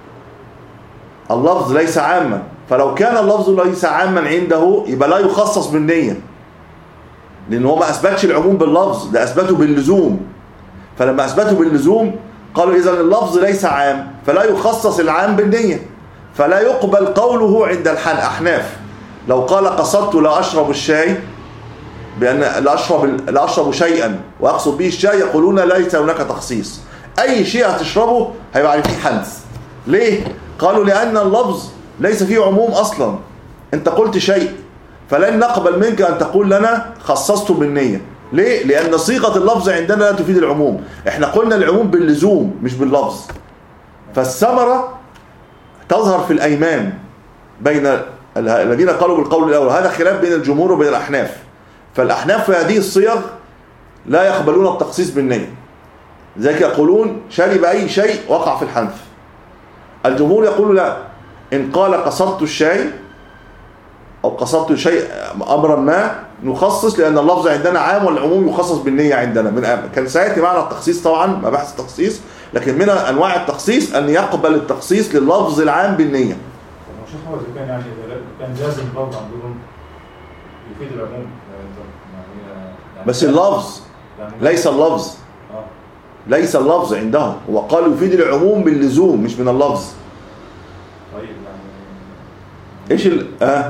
اللفظ ليس عاما، فلو كان اللفظ ليس عاما عنده يبقى لا يخصص بالنية، لأنه هو ما أثبتش العموم باللفظ، ده أثبته باللزوم. فلما أثبته باللزوم قالوا إذن اللفظ ليس عام فلا يخصص العام بالنية، فلا يقبل قوله عند الأحناف. لو قال قصدت لا أشرب الشاي بأن لا أشرب, لا أشرب شيئا وأقصد به الشاي، يقولون ليس هناك تخصيص، أي شيء هتشربه هيبقى فيه حدث. ليه؟ قالوا لأن اللفظ ليس فيه عموم أصلا، أنت قلت شيء فلن نقبل منك أن تقول لنا خصصته بالنية. ليه؟ لأن صيغة اللفظ عندنا لا تفيد العموم، احنا قلنا العموم باللزوم مش باللفظ. فالثمرة تظهر في الأيمان بين الذين قالوا بالقول الأول، هذا خلاف بين الجمهور وبين الأحناف. فالأحناف في هذه الصيغ لا يقبلون التخصيص بالنية، ذلك يقولون شرب أي شيء وقع في الحنث. الجمهور يقول لا، إن قال قصدت الشاي أو قصدت شيء أمرا ما نخصص، لأن اللفظ عندنا عام والعموم يخصص بالنية عندنا. من أمر كان سيأتي معنا التخصيص طبعا مباحث التخصيص، لكن من أنواع التخصيص أن يقبل التخصيص لللفظ العام بالنية. شيخ هو إذا كان يعني كان جازم برضه عندهم يفيد العموم يعني، بس اللفظ ليس اللفظ ليس اللفظ عندهم، هو قال يفيد العموم باللزوم مش من اللفظ. طيب يعني ايش ال اه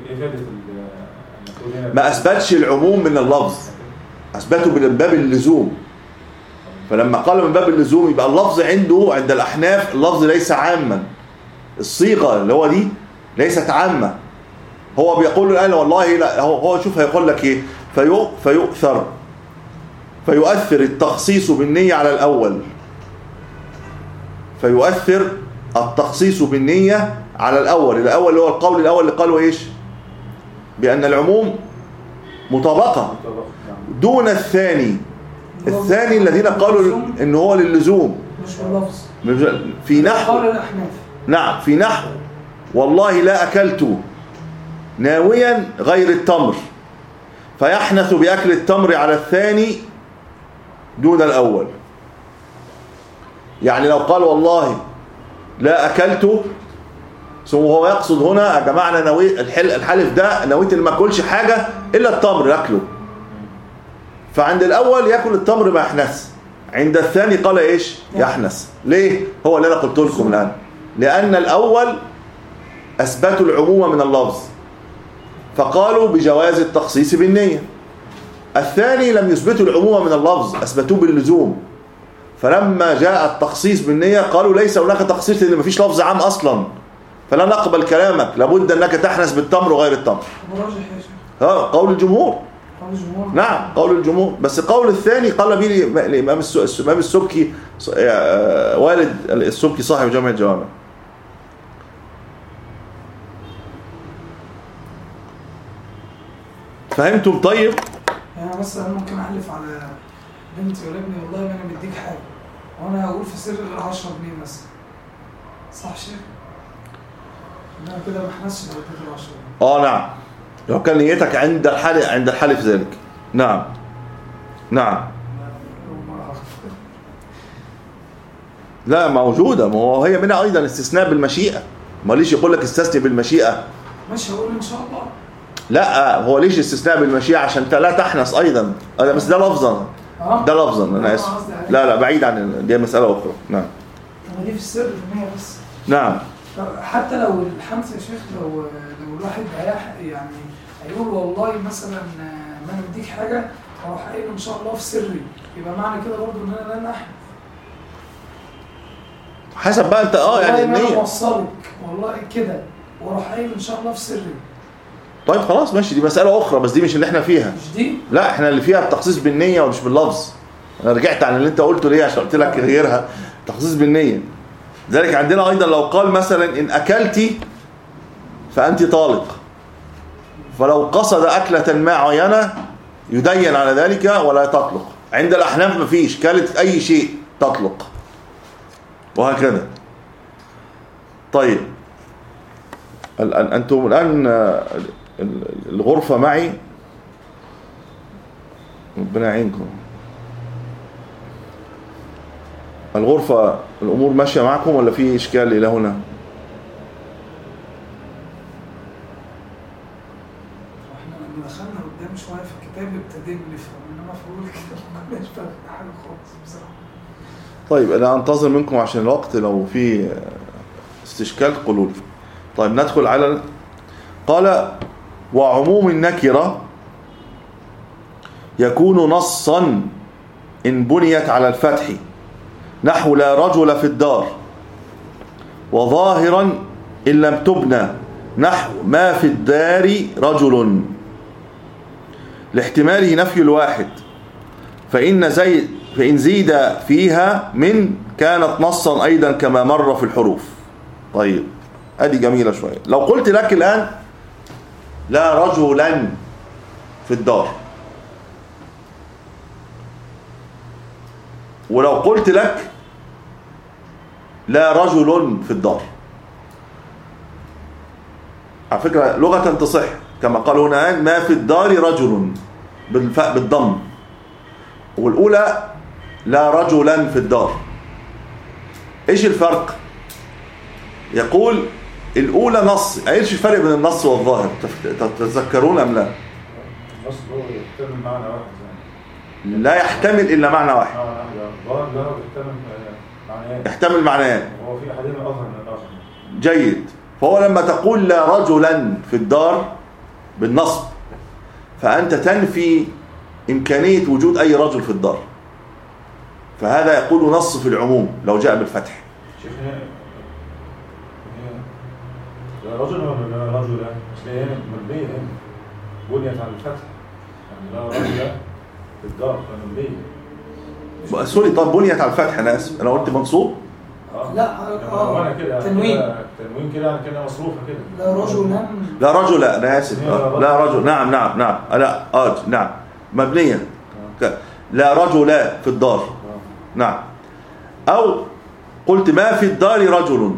ما اثبتش العموم من اللفظ، اثبته من باب اللزوم. فلما قال من باب اللزوم يبقى اللفظ عنده عند الاحناف اللفظ ليس عاما، الصيغه اللي هو دي ليست عامه. هو بيقول الان والله لا، هو هو شوف هيقول لك ايه، في فيؤثر فيؤثر التخصيص بالنية على الأول، فيؤثر التخصيص بالنية على الأول. الأول اللي هو القول الأول اللي قالوا إيش؟ بأن العموم مطابقة دون الثاني. الثاني الذين قالوا إن هو للزوم مش باللفظ في نحو، نعم في نحو والله لا أكلت ناويا غير التمر، فيحنث بأكل التمر على الثاني دون الأول. يعني لو قال والله لا أكلت ثم هو يقصد هنا يا جماعة أنا نويت الحلف ده نويت ما أكلش حاجة إلا التمر يأكله، فعند الأول يأكل التمر ما يحنث، عند الثاني قال إيش؟ يحنث. ليه؟ هو اللي أنا قلت لكم الآن، لأن الأول أثبتوا العموم من اللفظ فقالوا بجواز التخصيص بالنية. الثاني لم يثبتوا العموم من اللفظ، أثبتوه باللزوم. فلما جاء التخصيص بالنية قالوا ليس هناك تخصيص لأن مفيش لفظ عام أصلا، فلا نقبل كلامك، لابد أنك تحنث بالتمر وغير التمر. ها قول الجمهور. قول الجمهور. نعم قول الجمهور. بس قول الثاني قال به الإمام الإمام السبكي والد السبكي صاحب جامع الجوامع. فهمتم؟ طيب يعني مثلا ممكن احلف على بنتي ولا ابني والله ما انا مديك حاجه وانا هقول في سر غير عشرة جنيه مثلا، صح شيخ؟ انا كده ما احنسش لو اديت له عشرة جنيه. اه نعم، لو كان نيتك عند الحلف عند الحلف ذلك. نعم نعم. لا موجوده، ما هو هي منها ايضا استثناء بالمشيئه. ما ليش يقول لك استثني بالمشيئه؟ ماشي هقول ان شاء الله. لا هو ليش استثناء بالمشيئه؟ عشان لا تحنث ايضا. بس ده لفظا، ده لفظا انا اسف. لا لا بعيد عن دي مساله اخرى. نعم. طب دي في السر في المية بس. نعم. حتى لو الحنث يا شيخ، لو لو الواحد يعني هيقول والله مثلا ما انا مديك حاجه اروح قايل ان شاء الله في سري، يبقى معنى كده برضه ان انا لن احنث. حسب بقى انت اه يعني النية. النيه. والله اوصلك والله كده واروح قايل ان شاء الله في سري. طيب خلاص ماشي، دي مسألة أخرى، بس دي مش اللي احنا فيها. مش دي؟ لا احنا اللي فيها التخصيص بالنية ومش باللفظ. أنا رجعت عن اللي أنت قلته ليه؟ عشان قلت لك غيرها، تخصيص بالنية. ذلك عندنا أيضا لو قال مثلا إن أكلتي فأنت طالق، فلو قصد أكلة معينة يدين على ذلك ولا تطلق. عند الأحناف مفيش، كلت أي شيء تطلق، وهكذا. طيب أنتم الآن الغرفة معي، ربنا يعينكم. الغرفة الأمور ماشية معكم ولا في إشكال إلى هنا؟ احنا لما دخلنا قدام شوية في الكتاب ابتدينا نفهم، إنما في أول كده ما كناش فاهم حاجة خالص بصراحة. طيب أنا أنتظر منكم عشان الوقت، لو في استشكال قولوا لي. طيب ندخل على قال وعموم النكرة يكون نصا إن بنيت على الفتح نحو لا رجل في الدار، وظاهرا إن لم تبنى نحو ما في الدار رجل، لاحتماله نفي الواحد، فإن زيد فإن زيد فيها من كانت نصا أيضا كما مر في الحروف. طيب هذه جميلة شوية. لو قلت لك الآن لا رجلا في الدار، ولو قلت لك لا رجل في الدار، على فكرة لغة تصح كما قال هنا ما في الدار رجل بالفاء بالضم، والأولى لا رجلا في الدار. إيش الفرق؟ يقول الأولى نص، إيش الفرق بين النص والظاهر؟ تتذكرون أم لا؟ النص هو يحتمل معنى واحد يعني. لا يحتمل إلا معنى واحد. الظاهر لا يحتمل معنيين. يحتمل معنيين. هو في أحدهما أظهر من الآخر. جيد. فهو لما تقول لا رجلا في الدار بالنصب فأنت تنفي إمكانية وجود أي رجل في الدار، فهذا يقول نص في العموم لو جاء بالفتح. شيخ لا رجل ولا لا رجل؟ مش هي مبنية هنا بنيت على الفتح، يعني لا رجل في الدار مبنية. سوري، طب بنيت على الفتح، أنا آسف أنا قلت منصوب؟ لا اه تنوين تنوين كده يعني كده مصروفة كده. لا رجلا لا رجل، أنا آسف لا رجل، نعم نعم نعم لا آه نعم مبنية لا رجل في الدار. نعم. أو قلت ما في الدار رجل،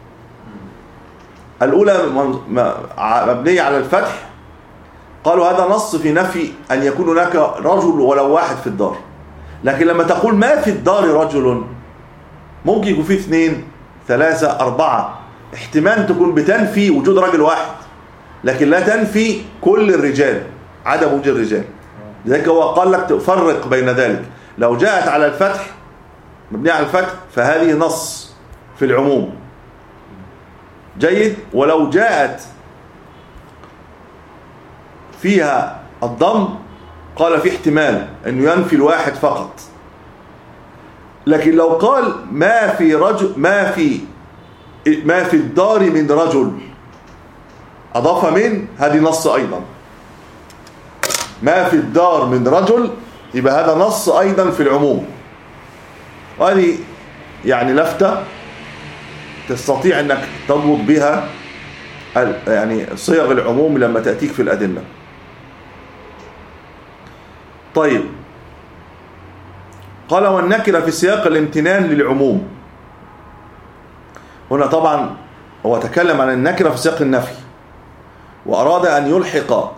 الأولى مبنية على الفتح، قالوا هذا نص في نفي أن يكون هناك رجل ولو واحد في الدار. لكن لما تقول ما في الدار رجل ممكن يكون فيه اثنين ثلاثة أربعة، احتمال تكون بتنفي وجود رجل واحد لكن لا تنفي كل الرجال، عدم وجود الرجال. لذلك هو قال لك تفرق بين ذلك، لو جاءت على الفتح مبنية على الفتح فهذه نص في العموم. جيد. ولو جاءت فيها الضم قال في احتمال انه ينفي الواحد فقط، لكن لو قال ما في رجل ما في ما في الدار من رجل اضاف من، هذه نص ايضا. ما في الدار من رجل يبقى هذا نص ايضا في العموم. وهذه يعني لفتة تستطيع انك تضبط بها يعني صيغ العموم لما تأتيك في الأدلة. طيب، قال والنكرة في سياق الامتنان للعموم. هنا طبعا هو تكلم عن النكرة في سياق النفي، وأراد أن يلحق،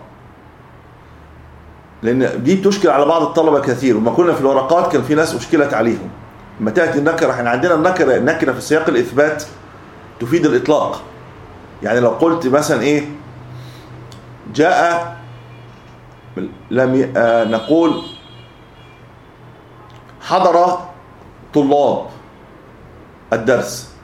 لأن دي بتشكل على بعض الطلبة كثير، وما كنا في الورقات كان في ناس أشكلت عليهم. لما تأتي النكرة، احنا عندنا النكرة النكرة في سياق الإثبات تفيد الإطلاق. يعني لو قلت مثلا إيه جاء، لم ي... آه نقول حضر طلاب الدرس،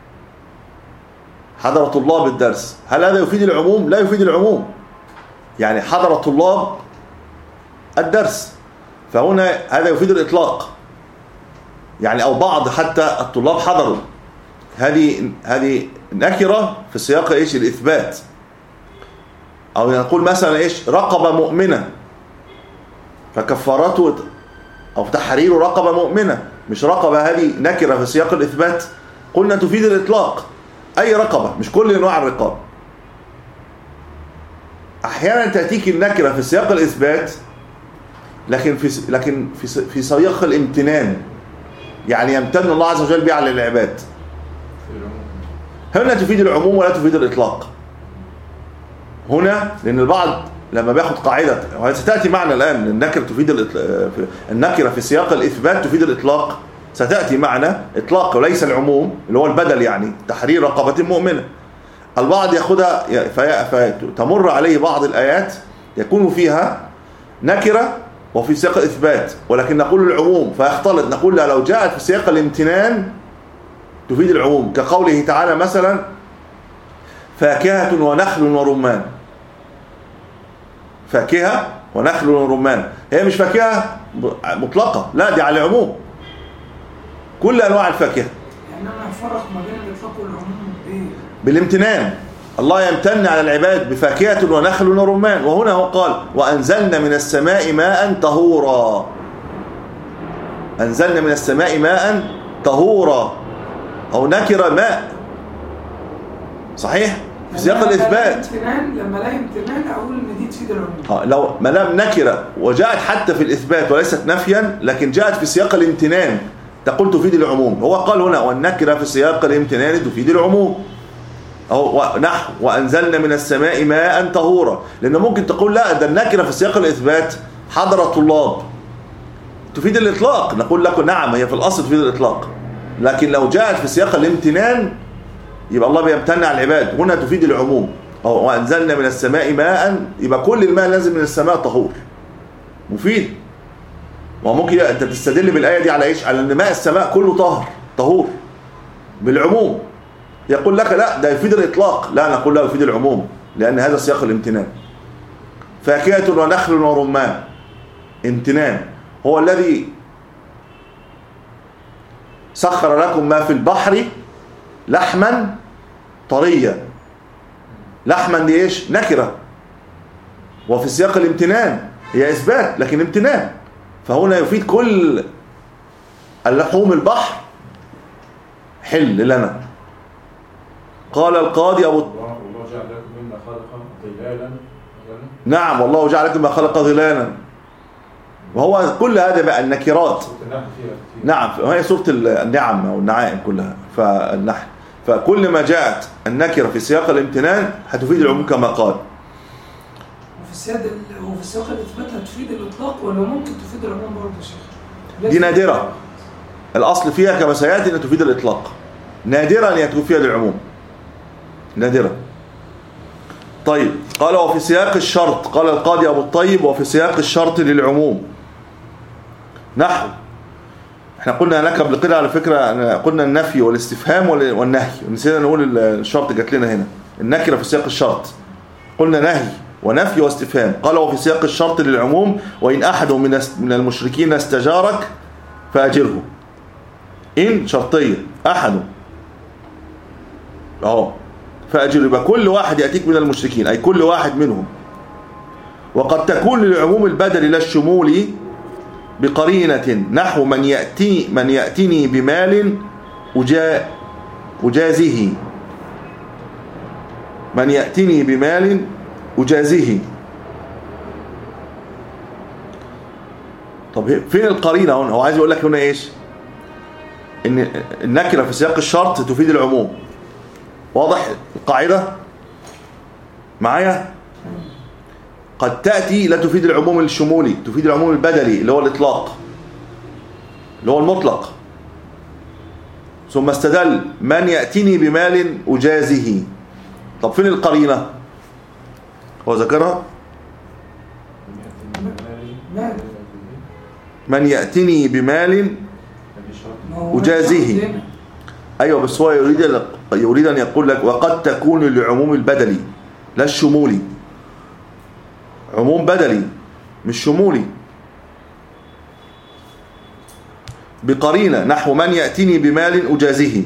حضر طلاب الدرس، هل هذا يفيد العموم؟ لا يفيد العموم. يعني حضر طلاب الدرس، فهنا هذا يفيد الإطلاق. يعني أو بعض حتى الطلاب حضروا، هذه هذه نكرة في سياق إيش؟ الإثبات. أو نقول مثلا إيش؟ رقبة مؤمنة فكفارته أو تحرير رقبة مؤمنة، مش رقبة، هذه نكرة في سياق الإثبات، قلنا تفيد الإطلاق، أي رقبة، مش كل أنواع الرقاب. أحيانا تأتيك النكرة في سياق الإثبات لكن في لكن في في سياق الامتنان، يعني يمتن الله عز وجل بها على العباد. هنا تفيد العموم ولا تفيد الإطلاق. هنا لأن البعض لما بياخد قاعدة، وهي ستأتي معنا الآن، النكرة تفيد الإطلاق، النكرة في سياق الإثبات تفيد الإطلاق، ستأتي معنا إطلاق وليس العموم اللي هو البدل، يعني تحرير رقبة مؤمنة. البعض ياخدها فتمر عليه بعض الآيات يكون فيها نكرة وفي سياق الإثبات، ولكن نقول العموم فيختلط، نقول لا، لو جاءت في سياق الامتنان تفيد العموم، كقوله تعالى مثلا فاكهة ونخل ورمان. فاكهة ونخل ورمان، هي مش فاكهة مطلقة، لا دي على العموم، كل أنواع الفاكهة. يعني أنا أفرق ما بين الإطلاق والعموم إيه؟ بالامتنان. الله يمتن على العباد بفاكهة ونخل ورمان، وهنا هو قال وأنزلنا من السماء ماء طهورا. أنزلنا من السماء ماء طهورا، أو نكر ماء، صحيح في سياق الإثبات. لما لا امتنان أقول إن دي تفيد العموم. اه لو ما دام نكرة وجاءت حتى في الإثبات وليست نفيا، لكن جاءت في سياق الامتنان تقول تفيد العموم. هو قال هنا والنكرة في سياق الامتنان تفيد العموم، أو نحو وأنزلنا من السماء ماء طهورا، لأنه ممكن تقول لا ده النكرة في سياق الإثبات حضر الطلاب تفيد الإطلاق، نقول لكم نعم هي في الأصل تفيد الإطلاق، لكن لو جاءت في سياق الامتنان يبقى الله بيمتن على العباد، هنا تفيد العموم. أو وأنزلنا من السماء ماء، يبقى كل الماء لازم من السماء طهور، مفيد. وممكن أنت تستدل بالآية دي على إيش؟ على أن ماء السماء كله طهر طهور بالعموم. يقول لك لا ده يفيد الإطلاق، لا نقول لا يفيد العموم، لأن هذا سياق الامتنان. فاكهة ونخل ورمان، امتنان. هو الذي سخر لكم ما في البحر لحما طريا. لحما دي ايش؟ نكرة، وفي سياق الامتنان هي إثبات لكن امتنان، فهنا يفيد كل اللحوم البحر حل لنا. قال القاضي أبو الله جعل لكم مما خلق ظلالا. نعم والله جعل لكم ما خلق ظلالا، وهو كل هذا بقى النكرات. نعم وهي سورة النعم أو النعائم كلها، فالنحل، فكل ما جاءت النكرة في سياق الامتنان هتفيد العموم كما قال. وفي سياق وفي سياق الإثبات هتفيد الإطلاق ولا ممكن تفيد العموم برضه يا شيخ؟ دي نادرة، الأصل فيها كما سيأتي أن تفيد الإطلاق، نادرا أن يكون فيها للعموم، نادرة. طيب قال وفي سياق الشرط، قال القاضي أبو الطيب وفي سياق الشرط للعموم، نحو احنا قلنا هناك قبل كده على فكرة، قلنا النفي والاستفهام والنهي، نسينا نقول الشرط جات لنا هنا النكرة في سياق الشرط، قلنا نهي ونفي واستفهام. قال وفي سياق الشرط للعموم وإن أحد من المشركين استجارك فأجره. إن شرطية أحد أهو فأجره، يبقى كل واحد يأتيك من المشركين أي كل واحد منهم. وقد تكون للعموم البدل لا الشمول بقرينة نحو من يأتي من يأتني بمال أجا أجازه، من يأتني بمال أجازه. طب فين القرينة هنا؟ هو عايز يقول لك هنا ايش؟ ان النكرة في سياق الشرط تفيد العموم. واضح القاعدة معايا؟ قد تأتي لا تفيد العموم الشمولي، تفيد العموم البدلي اللي هو الإطلاق اللي هو المطلق. ثم استدل من يأتيني بمال أجازه. طب فين القرينة؟ هو ذكرها من يأتيني بمال أجازه. أيوة بس هو يريد يريد أن يقول لك وقد تكون للعموم البدلي لا الشمولي، عموم بدلي مش شمولي، بقرينة نحو من يأتيني بمال أجازه.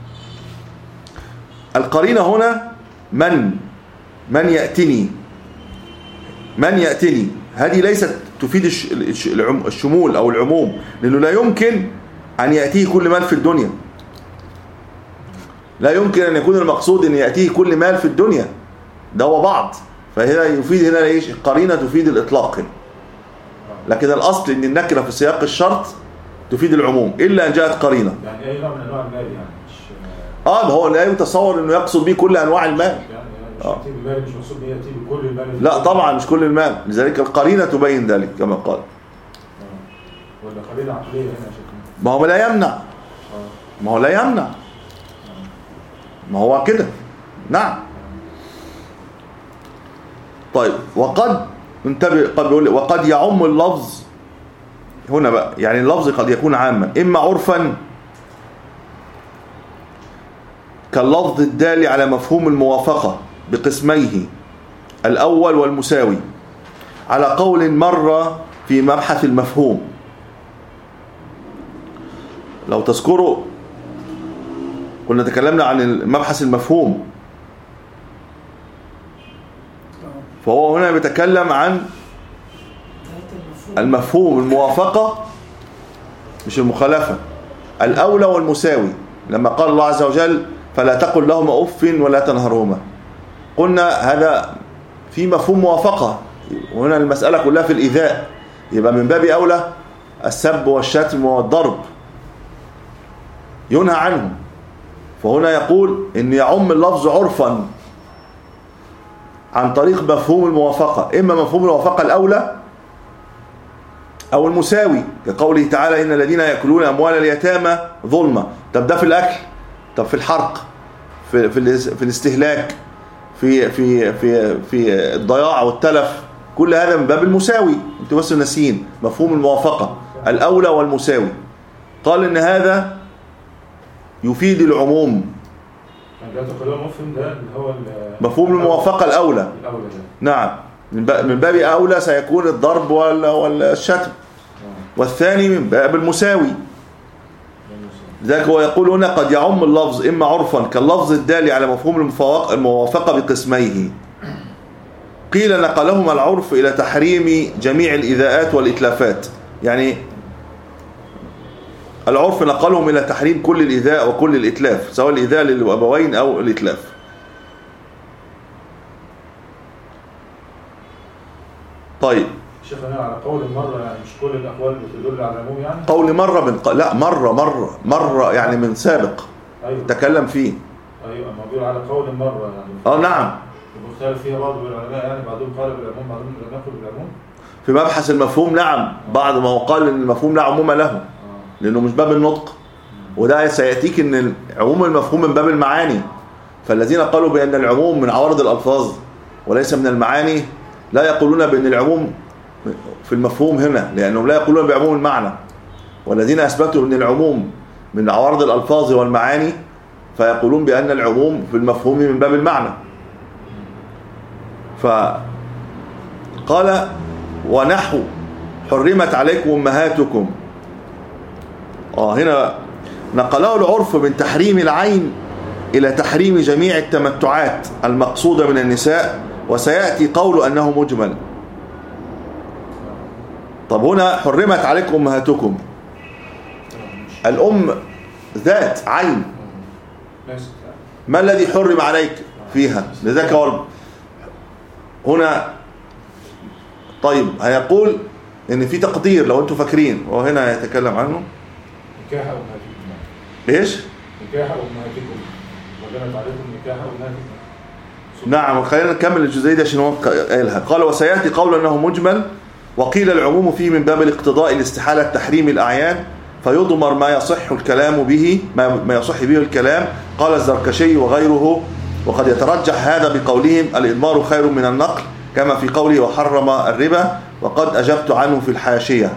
القرينة هنا من من يأتني من يأتني هذه ليست تفيد الشمول أو العموم، لأنه لا يمكن أن يأتيه كل مال في الدنيا، لا يمكن أن يكون المقصود أن يأتيه كل مال في الدنيا، ده هو بعض. فهنا يفيد هنا ايش؟ القرينة تفيد الإطلاق هنا. لكن الأصل أن النكرة في سياق الشرط تفيد العموم إلا أن جاءت قرينة. يعني أي نوع من أنواع المال يعني مش آه هو لا يتصور أنه يقصد به كل أنواع المال. يعني مش آه. يأتي بمال، مش مقصود به يأتي بكل المال. لا طبعا مش كل المال، لذلك القرينة تبين ذلك كما قال. آه. ولا قرينة عقلية هنا يا شيخ؟ ما هو لا يمنع. آه. ما هو لا يمنع. ما هو كده. نعم. طيب وقد انتبه، قد بيقول وقد يعم اللفظ هنا بقى، يعني اللفظ قد يكون عاما إما عرفا كاللفظ الدال على مفهوم الموافقة بقسميه الأول والمساوي، على قول مر في مبحث المفهوم. لو تذكروا كنا تكلمنا عن مبحث المفهوم، فهو هنا بيتكلم عن المفهوم الموافقة مش المخالفة، الأولى والمساوي. لما قال الله عز وجل فلا تقل لهما أف ولا تنهرهما، قلنا هذا في مفهوم موافقة، وهنا المسألة كلها في الإيذاء، يبقى من باب أولى السب والشتم والضرب ينهى عنه. فهنا يقول إن يعم اللفظ عرفا عن طريق مفهوم الموافقة، إما مفهوم الموافقة الأولى أو المساوي، كقوله تعالى إن الذين يأكلون أموال اليتامى ظلما. طب ده في الأكل، طب في الحرق، في في, في الاستهلاك، في في في في الضياع والتلف، كل هذا من باب المساوي. انتوا بس ناسين مفهوم الموافقة الأولى والمساوي. قال إن هذا يفيد العموم. مفهوم ده اللي هو مفهوم الموافقة الأولى. الأولى ده. نعم، من باب أولى سيكون الضرب والشتم، والثاني من باب المساوي. لذلك هو يقول هنا قد يعم اللفظ إما عرفا كاللفظ الدالي على مفهوم الموافقة بقسميه. قيل نقلهما العرف إلى تحريم جميع الإذاءات والإتلافات، يعني العرف نقلهم إلى تحريم كل الإذاء وكل الإتلاف، سواء الإذاء للأبوين أو الإتلاف. طيب شيخنا على قول مرة، يعني مش كل الأقوال بتدل على العموم يعني؟ قول مرة من ق... لا مرة مرة مرة يعني من سابق. أيوة. تكلم فيه. أيوة ما بيقول على قول مرة يعني. اه نعم. المختلف فيها بعض العلماء، يعني بعضهم قال بالعموم بعضهم لم يقل بالعموم. في مبحث المفهوم نعم، بعض ما هو قال ان المفهوم لا عموم له، آه. لأنه مش باب النطق، وده سيأتيك ان عموم المفهوم من باب المعاني. فالذين قالوا بأن العموم من عوارض الألفاظ وليس من المعاني لا يقولون بأن العموم في المفهوم هنا، لأنهم لا يقولون بعموم المعنى، والذين أثبتوا أن العموم من عوارض الألفاظ والمعاني فيقولون بأن العموم في المفهوم من باب المعنى. فقال ونحو حرمت عليكم أمهاتكم. آه هنا نقله العرف من تحريم العين إلى تحريم جميع التمتعات المقصودة من النساء، وسيأتي قول أنه مجمل. طب هنا حرمت عليكم أمهاتكم، الأم ذات عين، ما الذي حرم عليك فيها؟ لذلك هو هنا. طيب هيقول ان في تقدير لو انتم فاكرين، وهنا يتكلم عنه نكاح أمهاتكم. ايش؟ نكاح أمهاتكم وجنت عليكم نكاح أمهاتكم. نعم، خلينا نكمل الجزئية دي عشان هو قالها. قال وسيأتي قول أنه مجمل، وقيل العموم فيه من باب الاقتضاء لاستحالة تحريم الأعيان، فيضمر ما يصح الكلام به ما يصح به الكلام. قال الزركشي وغيره وقد يترجح هذا بقولهم الإضمار خير من النقل، كما في قوله وحرم الربا، وقد أجبت عنه في الحاشية.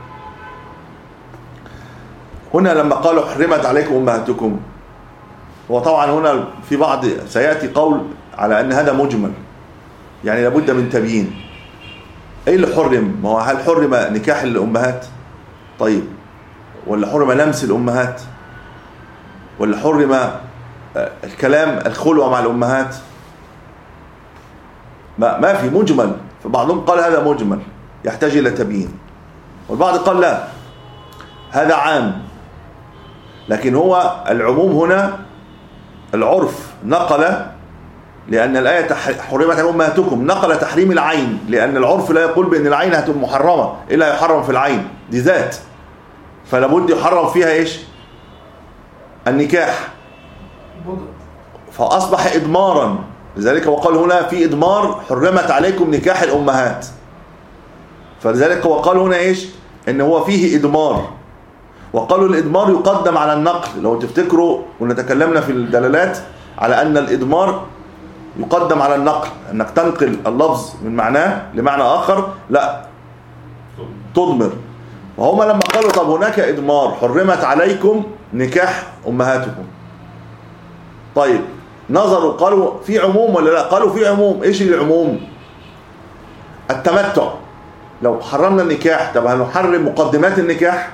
هنا لما قالوا حرمت عليكم أمهاتكم، وطبعا هنا في بعض سيأتي قول على أن هذا مجمل، يعني لابد من تبيين. ايه اللي حرم؟ ما هو هل حرم نكاح الأمهات؟ طيب، ولا حرم لمس الأمهات؟ ولا حرم الكلام الخلوة مع الأمهات؟ ما ما في مجمل. فبعضهم قال هذا مجمل يحتاج إلى تبيين، والبعض قال لا هذا عام. لكن هو العموم هنا العرف نقل، لأن الآية حرمت عليكم أمهاتكم، نقل تحريم العين، لأن العرف لا يقول بأن العين هتبقى محرمة إلا يحرم في العين، دي ذات، فلابد يحرم فيها إيش؟ النكاح، فأصبح إدمارا. لذلك وقال هنا في إدمار حرمت عليكم نكاح الأمهات، فلذلك وقال هنا إيش؟ إن هو فيه إدمار. وقالوا الإدمار يقدم على النقل، لو تفتكروا ونتكلمنا في الدلالات على أن الإدمار يقدم على النقل، أنك تنقل اللفظ من معناه لمعنى آخر، لا تضمر. وهم لما قالوا طب هناك إدمار حرمت عليكم نكاح أمهاتكم، طيب نظروا قالوا في عموم ولا لا؟ قالوا في عموم. إيش العموم؟ التمتع. لو حرمنا النكاح طب هنحرم مقدمات النكاح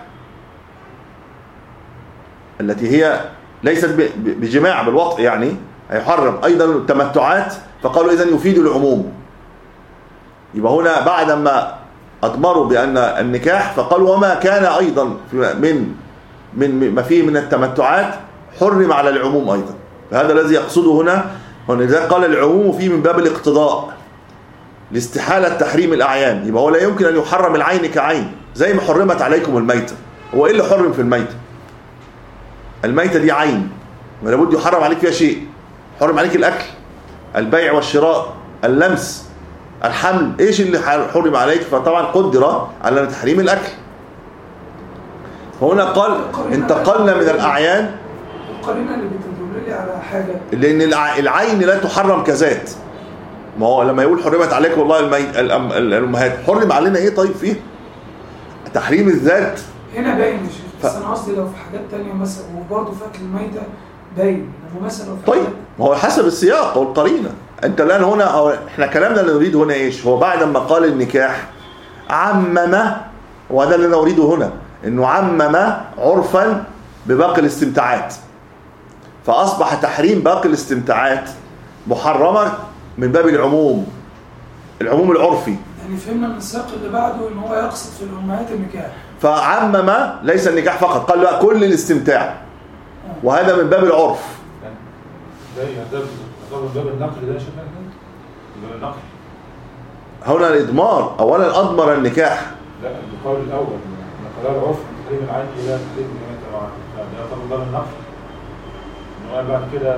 التي هي ليست بجماع بالوطء، يعني هيحرم أيضا التمتعات، فقالوا إذن يفيد العموم. يبقى هنا بعد ما أضمروا بأن النكاح فقالوا وما كان أيضا من من ما فيه من التمتعات حرم على العموم أيضا. فهذا الذي يقصده هنا. هنا قال العموم فيه من باب الاقتضاء لاستحالة تحريم الأعيان. يبقى هو لا يمكن أن يحرم العين كعين، زي ما حرمت عليكم الميتة. هو إيه اللي حرم في الميتة؟ الميتة دي عين، ولابد يحرم عليك فيها شيء. حرم عليك الأكل، البيع والشراء، اللمس، الحمل. إيش اللي حرم عليك؟ فطبعا قدر على تحريم الأكل. هنا قال انتقلنا من الأعيان. القرينة اللي بتدل لي على حاجة، لأن العين لا تحرم كذات. ما هو لما يقول حرمت عليكم والله الميت الأمهات، حرم علينا إيه طيب فيه؟ تحريم الذات هنا باين يا شيخ. بس أنا قصدي لو في حاجات تانية مثلا، وبرضه في أكل الميتة باين. لو مثلا في طيب ما هو حسب السياق والقرينة. أنت الآن هنا أو إحنا كلامنا اللي نريده هنا إيش؟ هو بعد ما قال النكاح عمم، وهذا اللي نريده هنا، إنه عمم عرفا بباقي الاستمتاعات، فأصبح تحريم باقي الاستمتاعات محرمة من باب العموم، العموم العرفي. يعني فهمنا من السياق اللي بعده إن هو يقصد في الأمهات النكاح، فعمم ليس النكاح فقط، قال بقى كل الاستمتاع، وهذا من باب العرف. ده ده من باب النقل ده يا شيخ، من باب النقل. هنا الإضمار أولا أضمر النكاح. لا القول الأول نقل العرف من تحريم العين إلى تحريم الميتة، ده من باب النقل. إنه بعد كده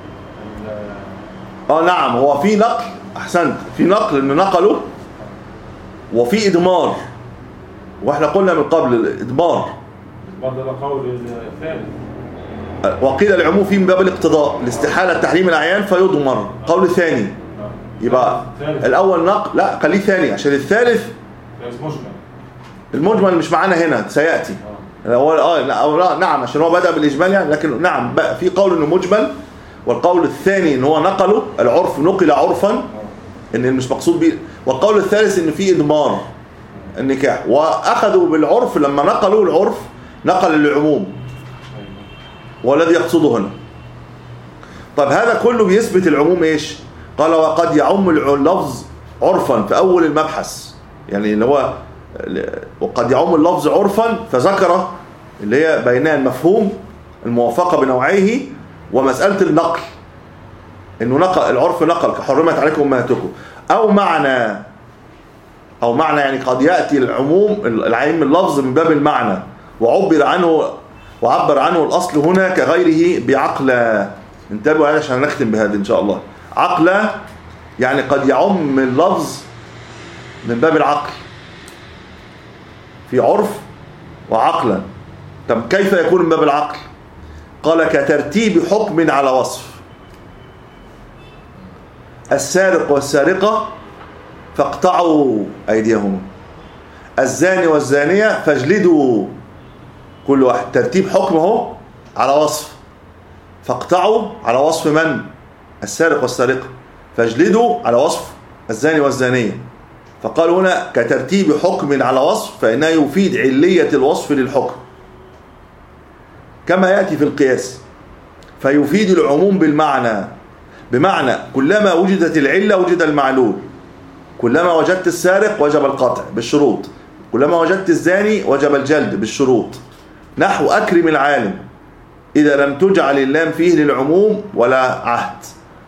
اه نعم، هو في نقل، أحسنت، في نقل إنه نقله، وفي إضمار. واحنا قلنا من قبل الإضمار الإضمار ده قول الثاني. وقيل العموم فيه من باب الاقتضاء لاستحالة تحريم الأعيان فيضمر، قول ثاني. يبقى الأول نقل، لا خليه ثاني عشان الثالث مجمل. المجمل مش معانا هنا، سيأتي. هو اه لا نعم عشان هو بدأ بالإجمال يعني، لكن نعم بقى في قول إنه مجمل، والقول الثاني إن هو نقله العرف، نقل عرفا إن مش مقصود به، والقول الثالث إن في إدمار النكاح، وأخذوا بالعرف لما نقلوا العرف نقل العموم والذي يقصده هنا. طب هذا كله بيثبت العموم إيش؟ قال وقد يعم اللفظ عرفا في أول المبحث، يعني اللي هو وقد يعم اللفظ عرفا، فذكر اللي هي بين المفهوم الموافقة بنوعيه ومسألة النقل، إنه نقل العرف نقل كحرمت عليكم أمهاتكم، أو معنى أو معنى يعني قد يأتي العموم العين اللفظ من باب المعنى وعبر عنه وعبر عنه الأصل هنا كغيره بعقل. انتبهوا على عشان نختم بهذا إن شاء الله. عقل يعني قد يعم اللفظ من باب العقل في عرف وعقلا. طب كيف يكون من باب العقل؟ قال كترتيب حكم على وصف. السارق والسارقة فاقطعوا أيديهما، الزاني والزانية فاجلدوا كل واحد، ترتيب حكمه على وصف، فاقطعوا على وصف من؟ السارق والسارقة، فاجلدوا على وصف الزاني والزانية. فقال هنا كترتيب حكم على وصف، فإنه يفيد علية الوصف للحكم كما يأتي في القياس، فيفيد العموم بالمعنى، بمعنى كلما وجدت العلة وجد المعلول، كلما وجدت السارق وجب القطع بالشروط، كلما وجدت الزاني وجب الجلد بالشروط. نحو أكرم العالم إذا لم تجعل اللام فيه للعموم ولا عهد.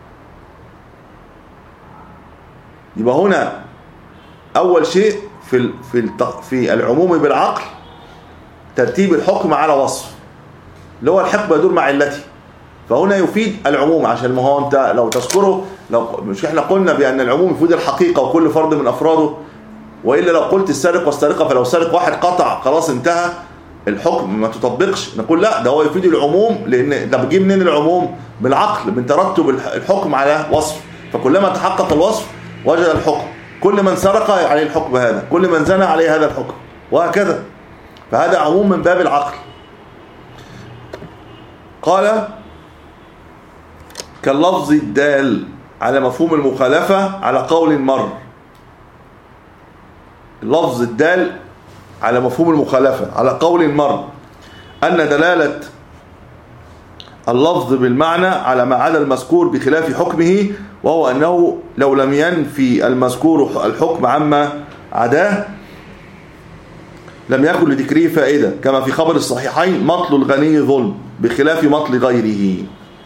يبقى هنا أول شيء في في في العموم بالعقل ترتيب الحكم على وصف، اللي هو الحكم يدور مع علته، فهنا يفيد العموم. عشان ما هو أنت لو تذكره، لو مش احنا قلنا بأن العموم يفيد الحقيقة وكل فرد من أفراده، وإلا لو قلت السارق والسارقة فلو سارق واحد قطع خلاص انتهى الحكم ما تطبقش، نقول لا ده هو يفيد العموم، لأن ده بيجي منين العموم؟ بالعقل، من ترتب الحكم على وصف، فكلما تحقق الوصف وجد الحكم، كل من سرق عليه الحكم هذا، كل من زنى عليه هذا الحكم، وهكذا. فهذا عموم من باب العقل. قال كاللفظ الدال على مفهوم المخالفة على قول مر. اللفظ الدال على مفهوم المخالفة على قول مر أن دلالة اللفظ بالمعنى على ما عدا المذكور بخلاف حكمه، وهو أنه لو لم ينفي المذكور الحكم عما عداه لم يكن لذكره فائدة، كما في خبر الصحيحين مطل الغني ظلم بخلاف مطل غيره.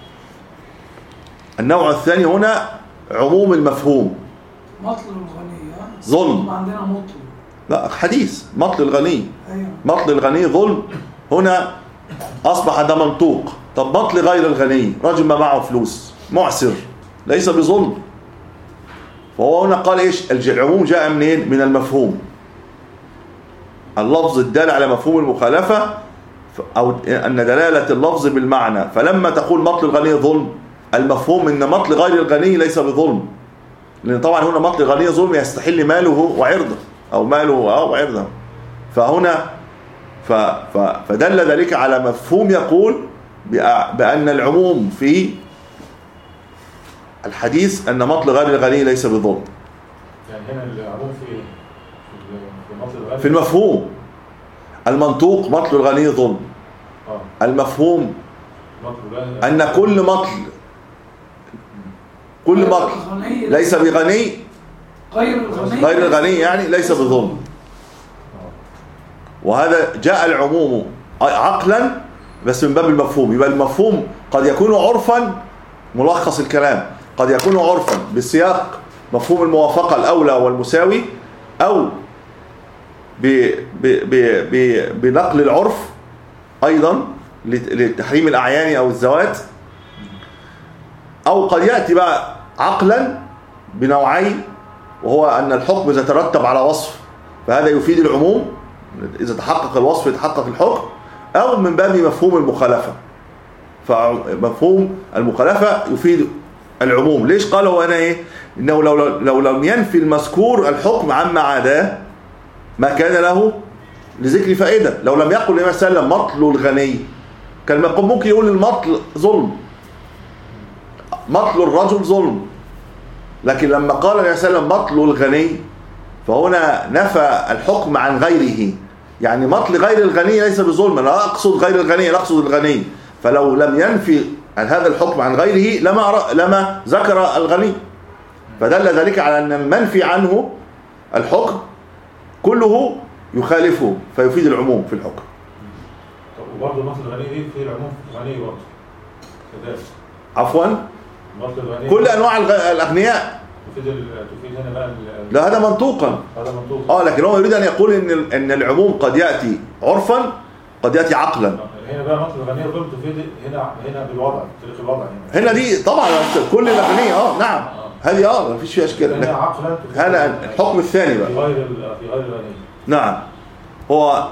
النوع الثاني هنا عموم المفهوم. مطل الغني ظلم، عندنا مطل، لا حديث مطل الغني. أيوة. مطل الغني ظلم، هنا أصبح ده منطوق. طب مطل غير الغني، رجل ما معه فلوس معسر ليس بظلم، فهو هنا قال إيش؟ العموم جاء منين؟ من المفهوم. اللفظ الدال على مفهوم المخالفة، أو أن دلالة اللفظ بالمعنى، فلما تقول مطل الغني ظلم، المفهوم أن مطل غير الغني ليس بظلم، لأن طبعا هنا مطل الغني ظلم يستحل ماله وعرضه، أو ماله أو عرضه. فهنا ف ف فدل ذلك على مفهوم يقول بأن العموم في الحديث أن مطل غير الغني ليس بظلم. يعني هنا العموم في في مطل الغني، في المفهوم المنطوق مطل الغني ظلم. آه. المفهوم مطل أن كل مطل كل مطل ليس بغني غير الغني غير الغني يعني ليس بظلم. وهذا جاء العموم عقلا بس من باب المفهوم. يبقى المفهوم قد يكون عرفا، ملخص الكلام، قد يكون عرفا بسياق مفهوم الموافقة الأولى والمساوي، أو ب ب ب ب بنقل العرف أيضا لتحريم الأعيان أو الزوات، أو قد يأتي بقى عقلا بنوعين، وهو أن الحكم إذا ترتب على وصف فهذا يفيد العموم، إذا تحقق الوصف يتحقق الحكم، أو من باب مفهوم المخالفة، فمفهوم المخالفة يفيد العموم. ليش قال هو أنا إيه؟ إنه لو, لو لم ينفي المذكور الحكم عما عداه ما كان له لذكر فائدة. لو لم يقل النبي صلى الله عليه وسلم مطل الغني كان ممكن يقول المطل ظلم، مطل الرجل ظلم، لكن لما قال النبي صلى الله عليه وسلم مطل الغني فهنا نفى الحكم عن غيره. يعني مطل غير الغني ليس بظلم، انا اقصد غير الغني، لا اقصد الغني. فلو لم ينفي هذا الحكم عن غيره لما لما ذكر الغني، فدل ذلك على ان المنفي عنه الحكم كله يخالفه فيفيد العموم في الحكم. طب وبرضه مطل الغني دي في العموم في الغني برضه كذلك. عفوا مطل الغني كل انواع الغ- الاغنياء تفيد ال- تفيد هنا بقى ال- لا هذا منطوقا. هذا منطوق. اه لكن هو يريد ان يقول ان ال- ان العموم قد ياتي عرفا قد ياتي عقلا. هنا بقى مطل الغني ظلم تفيد هنا هنا بالوضع طريق الوضع هنا. هنا دي طبعا كل الاغنياء اه نعم هذه اه ما فيش فيها اشكال. هنا عقلا تفيد هذا الحكم الثاني بقى. في غير ال- في غير الغني. نعم هو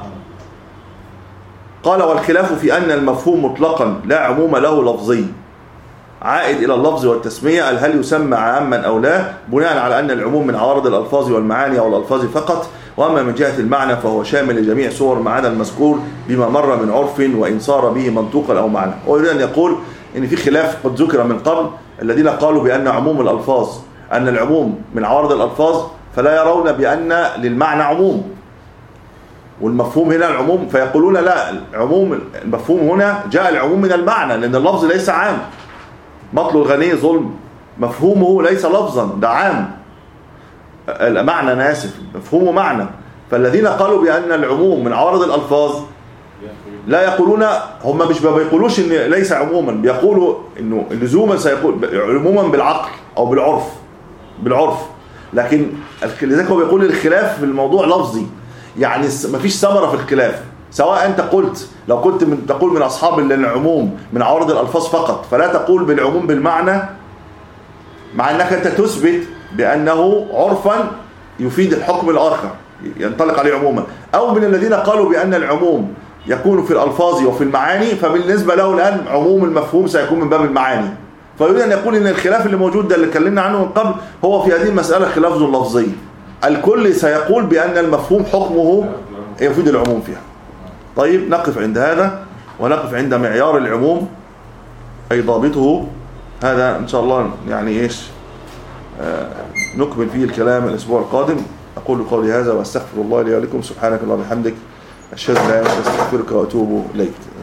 قال والخلاف في أن المفهوم مطلقا لا عموم له لفظي عائد إلى اللفظ والتسمية هل يسمى عاما أو لا، بناء على أن العموم من عوارض الألفاظ والمعاني أو الألفاظ فقط، وأما من جهة المعنى فهو شامل لجميع صور ما عدا المذكور بما مر من عرف وإن صار به منطوقا أو معنى. ويريد أن يقول إن في خلاف قد ذكر من قبل الذين قالوا بأن عموم الألفاظ أن العموم من عوارض الألفاظ فلا يرون بأن للمعنى عموم والمفهوم هنا العموم، فيقولون لا العموم المفهوم هنا جاء العموم من المعنى لأن اللفظ ليس عام. مطل الغني ظلم مفهومه ليس لفظا ده عام، المعنى أنا آسف مفهومه معنى. فالذين قالوا بأن العموم من عوارض الألفاظ لا يقولون، هم مش بيقولوش إن ليس عموما، بيقولوا إنه لزوما سيقول عموما بالعقل أو بالعرف بالعرف لكن لذلك هو بيقول الخلاف في الموضوع لفظي، يعني مفيش ثمرة في الخلاف. سواء أنت قلت لو كنت من تقول من أصحاب العموم من عوارض الألفاظ فقط فلا تقول بالعموم بالمعنى، مع أنك أنت تثبت بأنه عرفا يفيد الحكم الآخر ينطلق عليه عموما، أو من الذين قالوا بأن العموم يكون في الألفاظ وفي المعاني فبالنسبة له الآن عموم المفهوم سيكون من باب المعاني. فيريد أن يقول أن الخلاف اللي موجود ده اللي اتكلمنا عنه من قبل هو في هذه المسألة خلاف ذو لفظي، الكل سيقول بأن المفهوم حكمه يفيد العموم فيها. طيب نقف عند هذا ونقف عند معيار العموم أي ضابطه. هذا إن شاء الله يعني إيش آه نكمل فيه الكلام الأسبوع القادم. أقول قولي هذا وأستغفر الله لي ولكم. سبحانك اللهم وبحمدك أشهد أن لا إله إلا أنت أستغفرك وأتوب إليك.